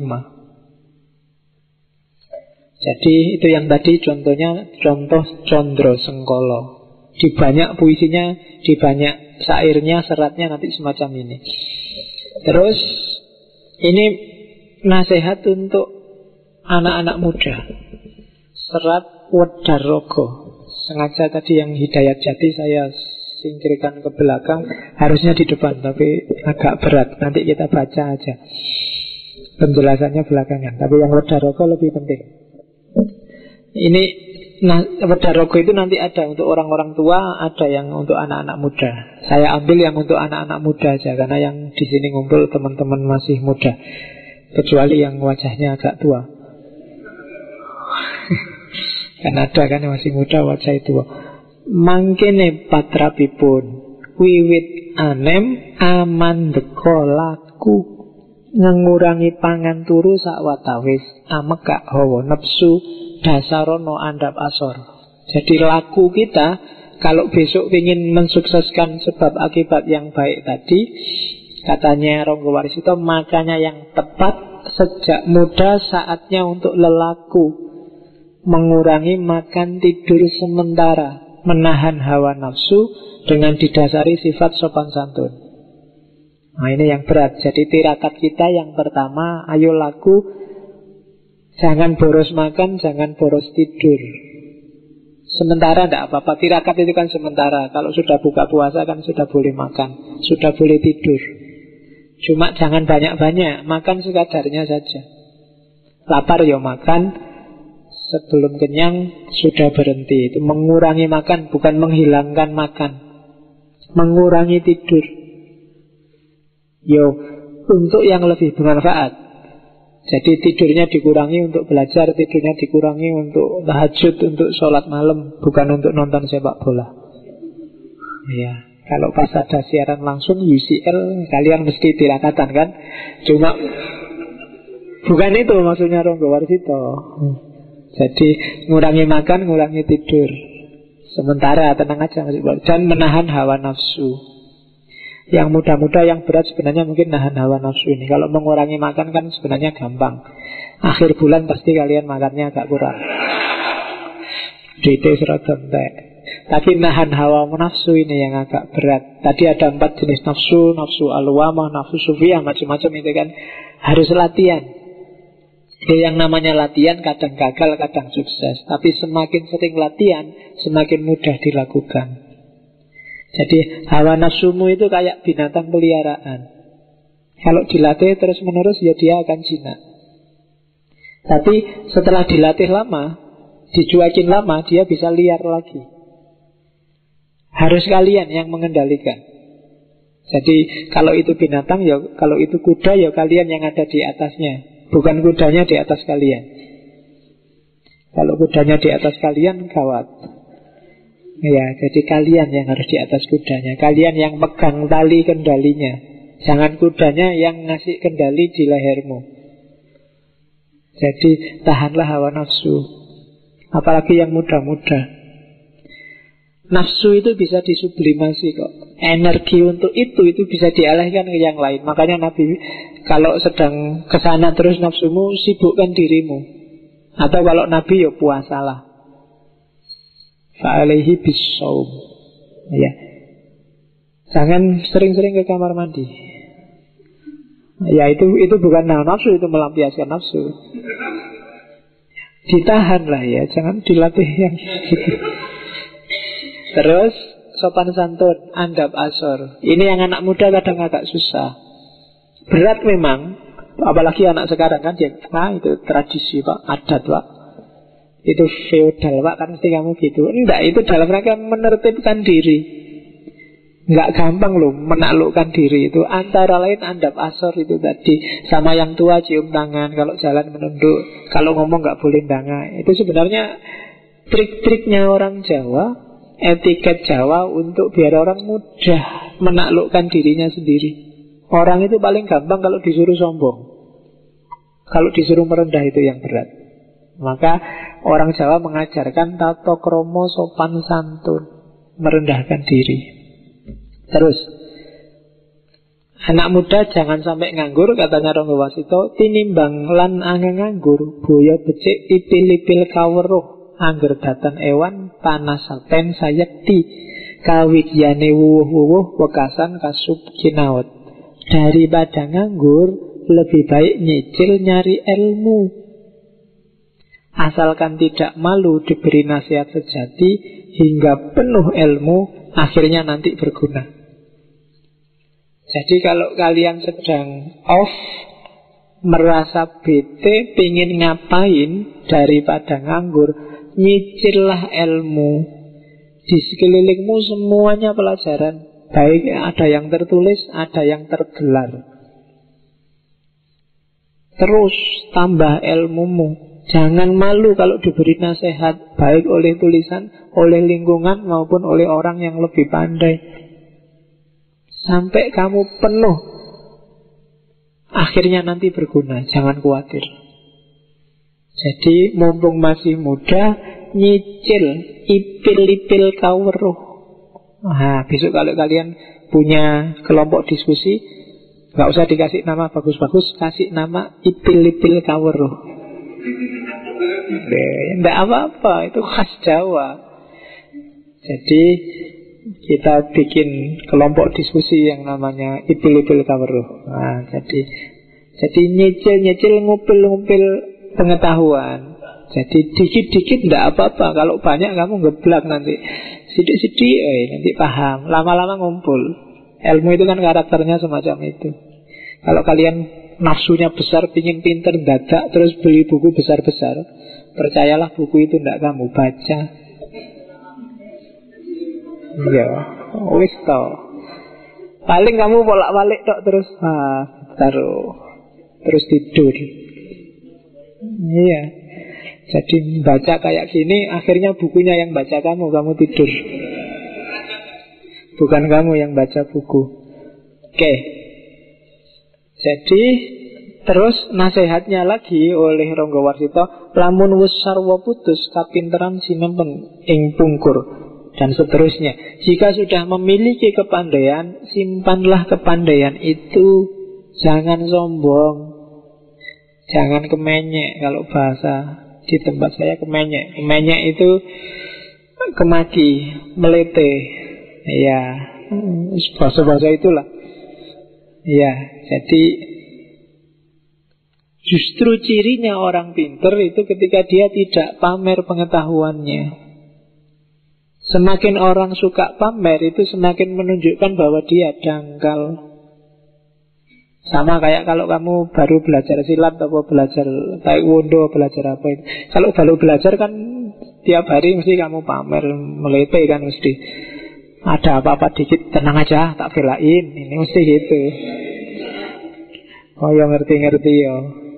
Speaker 1: Jadi itu yang tadi contohnya, contoh Condro Sengkolo. Di banyak puisinya, di banyak syairnya, seratnya nanti semacam ini. Terus ini nasihat untuk anak-anak muda. Serat Wedarogo. Sengaja tadi yang Hidayat Jati saya singkirkan ke belakang, harusnya di depan, tapi agak berat. Nanti kita baca aja, penjelasannya belakangan. Tapi yang Wedarogo lebih penting. Ini Wedarogo itu nanti ada untuk orang-orang tua, ada yang untuk anak-anak muda. Saya ambil yang untuk anak-anak muda aja, karena yang di sini ngumpul teman-teman masih muda, kecuali yang wajahnya agak tua. Kan ada kan yang masih muda wajah itu. Mangkene patrapipun wiwit anem amandeka laku, mengurangi pangan turu sakwatawis amekak hawa nepsu dasarono andap asor. Jadi laku kita kalau besok ingin mensukseskan sebab akibat yang baik tadi, katanya Ronggo Warsito, makanya yang tepat sejak muda saatnya untuk lelaku, mengurangi makan tidur sementara, menahan hawa nafsu dengan didasari sifat sopan santun. Nah ini yang berat. Jadi tirakat kita yang pertama, ayo laku, jangan boros makan, jangan boros tidur. Sementara tidak apa-apa. Tirakat itu kan sementara. Kalau sudah buka puasa kan sudah boleh makan, sudah boleh tidur. Cuma jangan banyak-banyak, makan sekadarnya saja. Lapar ya makan, sebelum kenyang sudah berhenti. Itu mengurangi makan, bukan menghilangkan makan. Mengurangi tidur. Yo, untuk yang lebih bermanfaat. Jadi tidurnya dikurangi untuk belajar, tidurnya dikurangi untuk tahajud, untuk sholat malam, bukan untuk nonton sepak bola. Ya, kalau pas ada siaran langsung UCL, kalian mesti tirakatan kan? Cuma bukan itu maksudnya Ronggo Warsito. Jadi ngurangi makan, ngurangi tidur. Sementara tenang aja, dan menahan hawa nafsu. Yang muda-muda, yang berat sebenarnya mungkin nahan hawa nafsu ini. Kalau mengurangi makan kan sebenarnya gampang. Akhir bulan pasti kalian makannya agak kurang. Duitnya seragam entek. Tapi nahan hawa nafsu ini yang agak berat. Tadi ada 4 jenis nafsu. Nafsu al-lawamah, nafsu sufiyah, macam-macam itu kan. Harus latihan. Yang namanya latihan kadang gagal, kadang sukses. Tapi semakin sering latihan, semakin mudah dilakukan. Jadi hawa nafsumu itu kayak binatang peliharaan. Kalau dilatih terus menerus ya dia akan jinak. Tapi setelah dilatih lama, dicuekin lama, dia bisa liar lagi. Harus kalian yang mengendalikan. Jadi kalau itu binatang, ya kalau itu kuda, ya kalian yang ada di atasnya, bukan kudanya di atas kalian. Kalau kudanya di atas kalian, gawat. Ya, jadi kalian yang harus di atas kudanya. Kalian yang pegang tali kendalinya. Jangan kudanya yang ngasih kendali di lehermu. Jadi tahanlah hawa nafsu. Apalagi yang muda-muda. Nafsu itu bisa disublimasi kok. Energi untuk itu bisa dialihkan ke yang lain. Makanya Nabi kalau sedang kesana terus nafsumu, sibukkan dirimu. Atau kalau Nabi ya puasalah. Fa'alaihi bisawm. Ya. Jangan sering-sering ke kamar mandi. Ya itu bukan nafsu, itu melampiaskan nafsu. Ditahanlah ya, jangan dilatih yang gitu. Terus sopan santun, andab asor. Ini yang anak muda kadang agak susah. Berat memang, apalagi anak sekarang kan dia, itu tradisi Pak, adat Pak. Itu feodal Pak, kan mesti kamu gitu. Enggak, itu dalam rangka menertibkan diri. Enggak gampang loh menaklukkan diri itu. Antara lain andab asor itu tadi. Sama yang tua cium tangan, kalau jalan menunduk, kalau ngomong enggak boleh ndanga. Itu sebenarnya trik-triknya orang Jawa, etiket Jawa untuk biar orang mudah menaklukkan dirinya sendiri. Orang itu paling gampang kalau disuruh sombong. Kalau disuruh merendah itu yang berat. Maka orang Jawa mengajarkan tata krama sopan santun, merendahkan diri. Terus anak muda jangan sampai nganggur, katanya Ronggo Warsito. Tinimbang lan angin nganggur, boyo becik ipil-ipil kaweruh, angger datan ewan panasaten sayekti, kawidyane wuwuh-wuwuh wekasan kasub kinaut. Daripada nganggur, lebih baik nyicil nyari ilmu. Asalkan tidak malu diberi nasihat sejati hingga penuh ilmu, akhirnya nanti berguna. Jadi kalau kalian sedang off, merasa bete, pingin ngapain daripada nganggur, nyicillah ilmu. Di sekelilingmu semuanya pelajaran. Baik ada yang tertulis, ada yang tergelar. Terus tambah ilmumu. Jangan malu kalau diberi nasihat, baik oleh tulisan, oleh lingkungan, maupun oleh orang yang lebih pandai. Sampai kamu penuh, akhirnya nanti berguna. Jangan khawatir. Jadi mumpung masih muda, nyicil ipil-ipil kaweruh. Nah, besok kalau kalian punya kelompok diskusi, Nggak usah dikasih nama bagus-bagus, kasih nama Ipil-ipil Kaweruh. Nggak apa-apa, itu khas Jawa. Jadi kita bikin kelompok diskusi yang namanya Ipil-ipil Kaweruh. Nah, jadi nyicil-nyicil, ngupil-ngupil pengetahuan. Jadi dikit-dikit nggak apa-apa. Kalau banyak kamu geblak nanti. Sidik-sidik nanti paham. Lama-lama ngumpul. Ilmu itu kan karakternya semacam itu. Kalau kalian nafsunya besar, pingin pinter, dadak, terus beli buku besar-besar, percayalah buku itu tidak kamu baca. Iya, wis toh. Paling kamu bolak-balik tok terus taruh, terus tidur. Iya. Jadi baca kayak gini, akhirnya bukunya yang baca kamu tidur. Bukan kamu yang baca buku. Oke. Jadi terus nasihatnya lagi oleh Ronggo Warsito, lamun wis sarwa putus kapinteran sinempen ing pungkur, dan seterusnya. Jika sudah memiliki kepandaian, simpanlah kepandaian itu. Jangan sombong, jangan kemenyek. Kalau bahasa di tempat saya kemenyek. Kemenyek itu kemaki, melete. Ya, bahasa-bahasa itulah. Ya, jadi justru cirinya orang pinter itu ketika dia tidak pamer pengetahuannya. Semakin orang suka pamer itu semakin menunjukkan bahwa dia dangkal. Sama kayak kalau kamu baru belajar silat atau belajar taekwondo, belajar apa itu. Kalau baru belajar kan tiap hari mesti kamu pamer, melete kan mesti. Ada apa-apa dikit, tenang aja, tak belain. Ini mesti gitu. Oh ya ngerti-ngerti ya.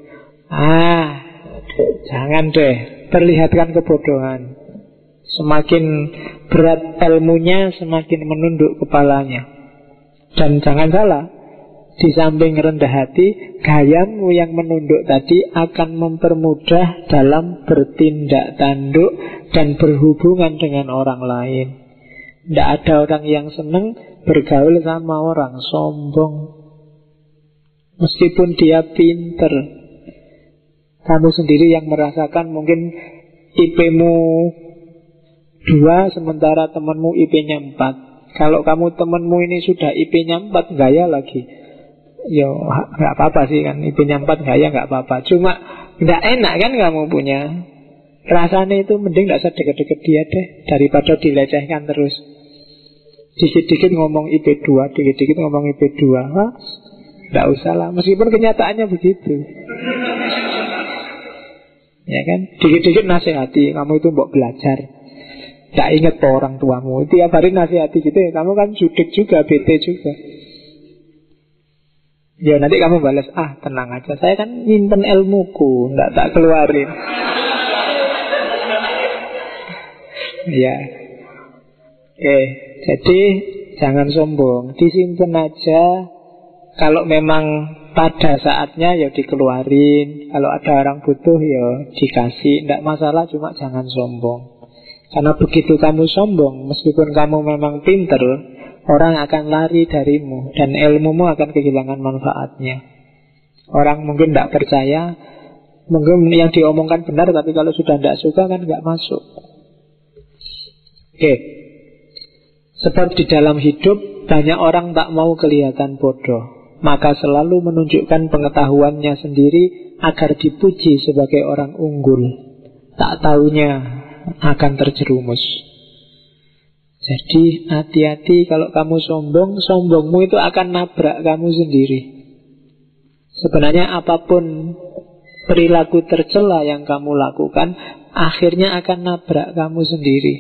Speaker 1: Jangan deh, perlihatkan kebodohan. Semakin berat ilmunya, semakin menunduk kepalanya. Dan jangan salah, di samping rendah hati, gayamu yang menunduk tadi akan mempermudah dalam bertindak tanduk dan berhubungan dengan orang lain. Tidak ada orang yang senang bergaul sama orang sombong. Meskipun dia pinter, kamu sendiri yang merasakan mungkin IP-mu 2 sementara temanmu IP-nya 4. Kalau kamu temanmu ini sudah IP-nya 4, gaya lagi. Ya gak apa-apa sih kan, IP-nya 4 gaya gak apa-apa. Cuma gak enak kan kamu punya. Rasanya itu mending gak usah deket-deket dia deh, daripada dilecehkan terus. Dikit-dikit ngomong IP2, dikit-dikit ngomong IP2. Gak usah lah, meskipun kenyataannya begitu. Ya kan, dikit-dikit nasihati, kamu itu mbok belajar. Gak inget po orang tuamu, tiap hari nasihati gitu ya. Kamu kan judik juga, bete juga. Ya nanti kamu balas, tenang aja, saya kan nyimpen ilmuku, gak tak keluarin. Ya. Oke, jadi jangan sombong, disimpan aja. Kalau memang pada saatnya ya dikeluarin. Kalau ada orang butuh ya dikasih, tidak masalah, cuma jangan sombong. Karena begitu kamu sombong, meskipun kamu memang pinter, orang akan lari darimu dan ilmumu akan kehilangan manfaatnya. Orang mungkin tidak percaya, mungkin yang diomongkan benar, tapi kalau sudah tidak suka kan nggak masuk. Oke. Sebab di dalam hidup banyak orang tak mau kelihatan bodoh, maka selalu menunjukkan pengetahuannya sendiri agar dipuji sebagai orang unggul. Tak taunya akan terjerumus. Jadi hati-hati kalau kamu sombong, sombongmu itu akan nabrak kamu sendiri. Sebenarnya apapun perilaku tercela yang kamu lakukan, akhirnya akan nabrak kamu sendiri.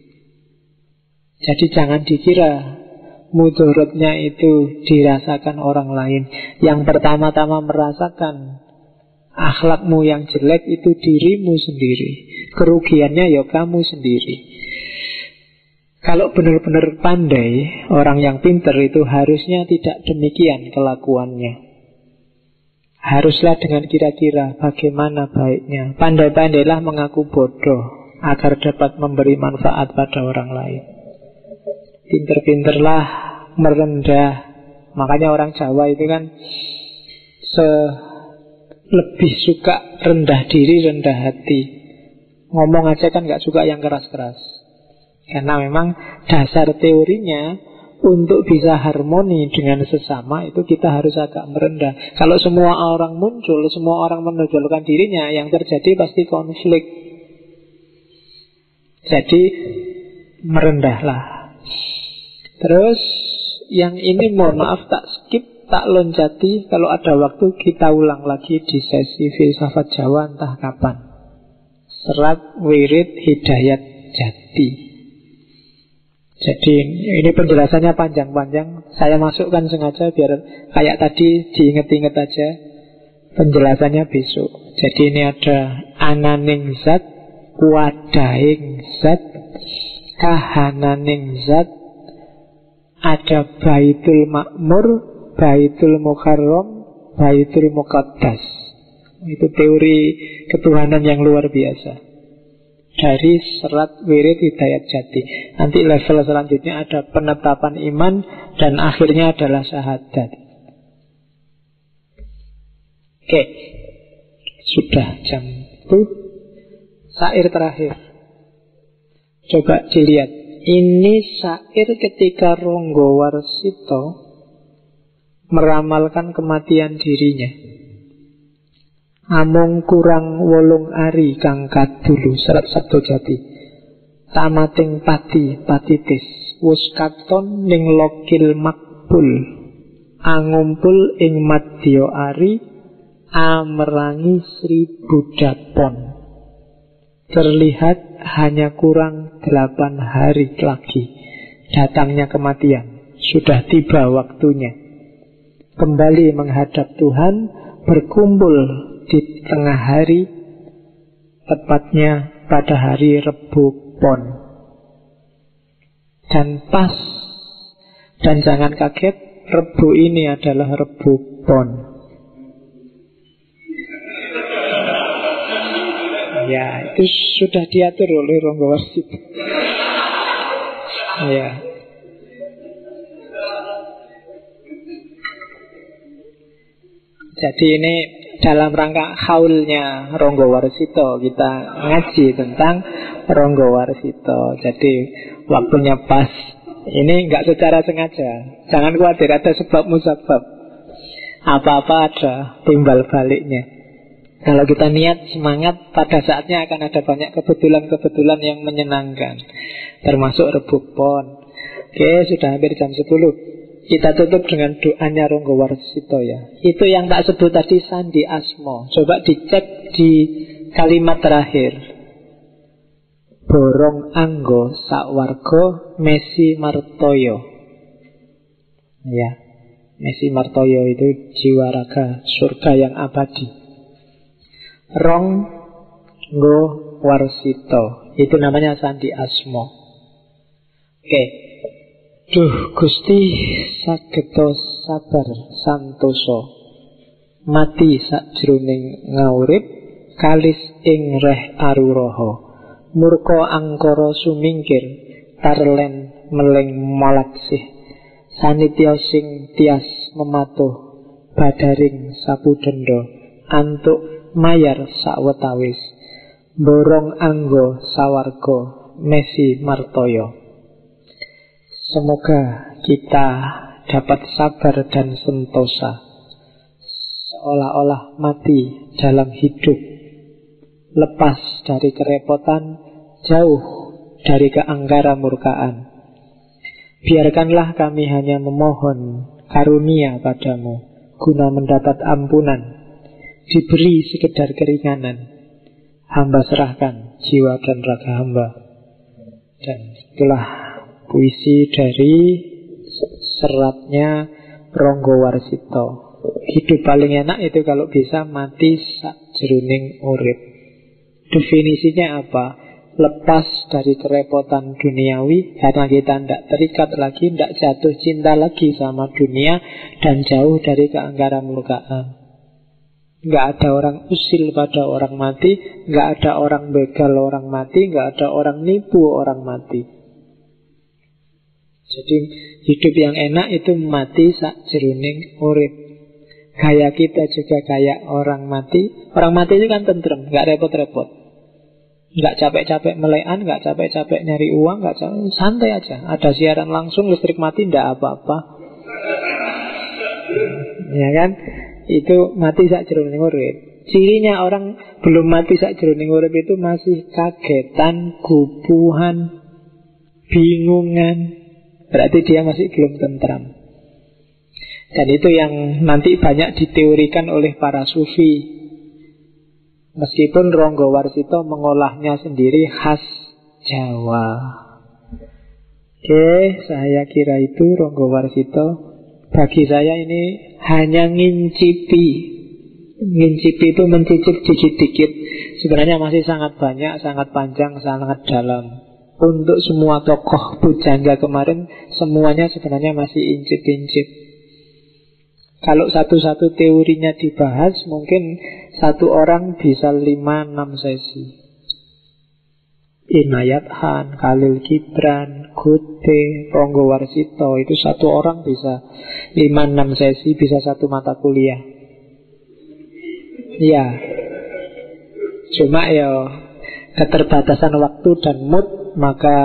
Speaker 1: Jadi jangan dikira mudorotnya itu dirasakan orang lain. Yang pertama-tama merasakan akhlakmu yang jelek itu dirimu sendiri. Kerugiannya ya kamu sendiri. Kalau benar-benar pandai, orang yang pintar itu harusnya tidak demikian kelakuannya. Haruslah dengan kira-kira bagaimana baiknya. Pandai-pandailah mengaku bodoh agar dapat memberi manfaat pada orang lain. Pinter-pinterlah merendah Makanya orang Jawa itu kan lebih suka rendah diri, rendah hati. Ngomong aja kan gak suka yang keras-keras. Karena memang dasar teorinya untuk bisa harmoni dengan sesama itu kita harus agak merendah. Kalau semua orang muncul, semua orang menonjolkan dirinya, yang terjadi pasti konflik. Jadi merendahlah. Terus yang ini mohon maaf tak skip, tak loncati. Kalau ada waktu kita ulang lagi di sesi filsafat Jawa entah kapan. Serat Wirid Hidayat Jati. Jadi ini penjelasannya panjang-panjang. Saya masukkan sengaja biar kayak tadi diinget-inget aja. Penjelasannya besok. Jadi ini ada ananing zat, wadaing zat, kahananing zat, ada baitul makmur, baitul mukarram, baitul muqaddas. Itu teori ketuhanan yang luar biasa dari Serat Wirid Hidayat Jati. Nanti level selanjutnya ada penetapan iman, dan akhirnya adalah syahadat. Oke, sudah jam itu. Syair terakhir, coba dilihat. Ini syair ketika Ronggo Warsito meramalkan kematian dirinya. Amung kurang wolung ari kang kadulu, Serat Sabdo Jati. Tamating pati patitis, wus katon ning lokil makbul, angumpul ing madya ari, amerangi Sri Budapon. Terlihat hanya kurang 8 hari lagi datangnya kematian. Sudah tiba waktunya kembali menghadap Tuhan, berkumpul di tengah hari, tepatnya pada hari Rebu Pon. Dan pas, dan jangan kaget, Rebu ini adalah Rebu Pon. Ya, itu sudah diatur oleh Ronggo Warsito. Ya. Jadi ini dalam rangka haulnya Ronggo Warsito, kita ngaji tentang Ronggo Warsito. Jadi waktunya pas. Ini enggak secara sengaja. Jangan khawatir, ada sebab musabab. Apa-apa ada timbal baliknya. Kalau kita niat, semangat, pada saatnya akan ada banyak kebetulan-kebetulan yang menyenangkan. Termasuk Rebu Pon. Oke, sudah hampir jam 10. Kita tutup dengan doanya Ronggo Warsito ya. Itu yang tak sebut tadi, Sandi Asmo. Coba dicek di kalimat terakhir. Borong anggo sakwargo Mesi Martoyo. Ya, Mesi Martoyo itu jiwa raga surga yang abadi. Ronggo Warsito, itu namanya Sandi Asmo. Oke. Duh Gusti sageto sabar santoso, mati sakjroning ngaurip, kalis ing reh aruroho, murka angkara sumingkir, tarlen meleng malaksih, sanitya sing tias mematuh, badaring sapudenda, antuk mayar sawetawis, borong anggo sawarga Mesi Martoyo. Semoga kita dapat sabar dan sentosa, seolah-olah mati dalam hidup, lepas dari kerepotan, jauh dari keangkara murkaan. Biarkanlah kami hanya memohon karunia padamu, guna mendapat ampunan, diberi sekedar keringanan. Hamba serahkan jiwa dan raga hamba. Dan itulah puisi dari seratnya Ronggo Warsito. Hidup paling enak itu kalau bisa mati sakjroning urip. Definisinya apa? Lepas dari kerepotan duniawi, karena kita tidak terikat lagi, tidak jatuh cinta lagi sama dunia, dan jauh dari keangkara murkaan. Nggak ada orang usil pada orang mati, nggak ada orang begal orang mati, nggak ada orang nipu orang mati. Jadi hidup yang enak itu mati sakjroning urip. Gaya kita juga kayak orang mati. Orang mati itu kan tentrem, gak repot-repot, gak capek-capek melekan, gak capek-capek nyari uang, gak capek, santai aja. Ada siaran langsung, listrik mati, ndak apa-apa. Ya kan? Itu mati sakjroning urip. Cirinya orang belum mati sakjroning urip itu masih kagetan, gupuhan, bingungan. Berarti dia masih belum tentram. Dan itu yang nanti banyak diteorikan oleh para sufi. Meskipun Ronggo Warsito mengolahnya sendiri khas Jawa. Oke, saya kira itu Ronggo Warsito. Bagi saya ini hanya ngincipi. Ngincipi itu mencicip dikit-dikit. Sebenarnya masih sangat banyak, sangat panjang, sangat dalam. Untuk semua tokoh pujangga kemarin, semuanya sebenarnya masih incip-incip. Kalau satu-satu teorinya dibahas, mungkin satu orang bisa 5-6 sesi. Inayat Han, Khalil Gibran, Gute, Ronggo Warsito, itu satu orang bisa 5-6 sesi, bisa satu mata kuliah. Ya, cuma ya keterbatasan waktu dan mood, maka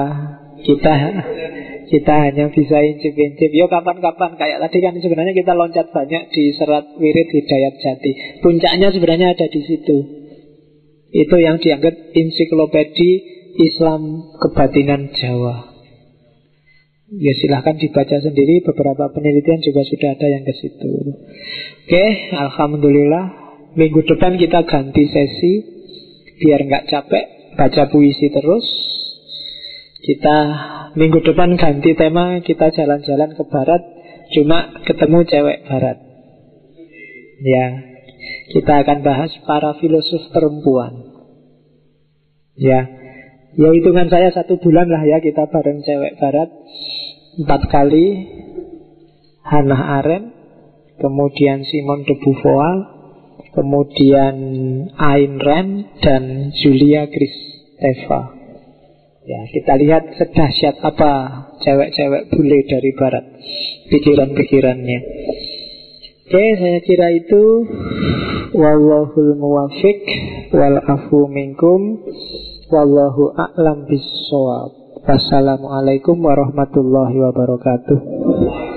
Speaker 1: kita hanya bisa incip-incip. Yo kapan-kapan, kayak tadi kan sebenarnya kita loncat banyak di serat wirid Hidayat Jati. Puncaknya sebenarnya ada di situ. Itu yang dianggap ensiklopedi Islam kebatinan Jawa. Ya silahkan dibaca sendiri. Beberapa penelitian juga sudah ada yang ke situ. Oke, alhamdulillah. Minggu depan kita ganti sesi biar nggak capek baca puisi terus. Kita minggu depan ganti tema, kita jalan-jalan ke barat, cuma ketemu cewek barat. Ya, kita akan bahas para filosof perempuan. Ya, hitungan saya 1 bulan lah ya kita bareng cewek barat 4 kali. Hannah Arendt, kemudian Simone de Beauvoir, kemudian Ayn Rand dan Julia Kristeva. Ya, kita lihat sedahsyat apa cewek-cewek bule dari barat, pikiran-pikirannya. Oke, saya kira itu. Wallahul muwafiq wal afu minkum. Wallahu a'lam bissawab. Wassalamualaikum warahmatullahi wabarakatuh.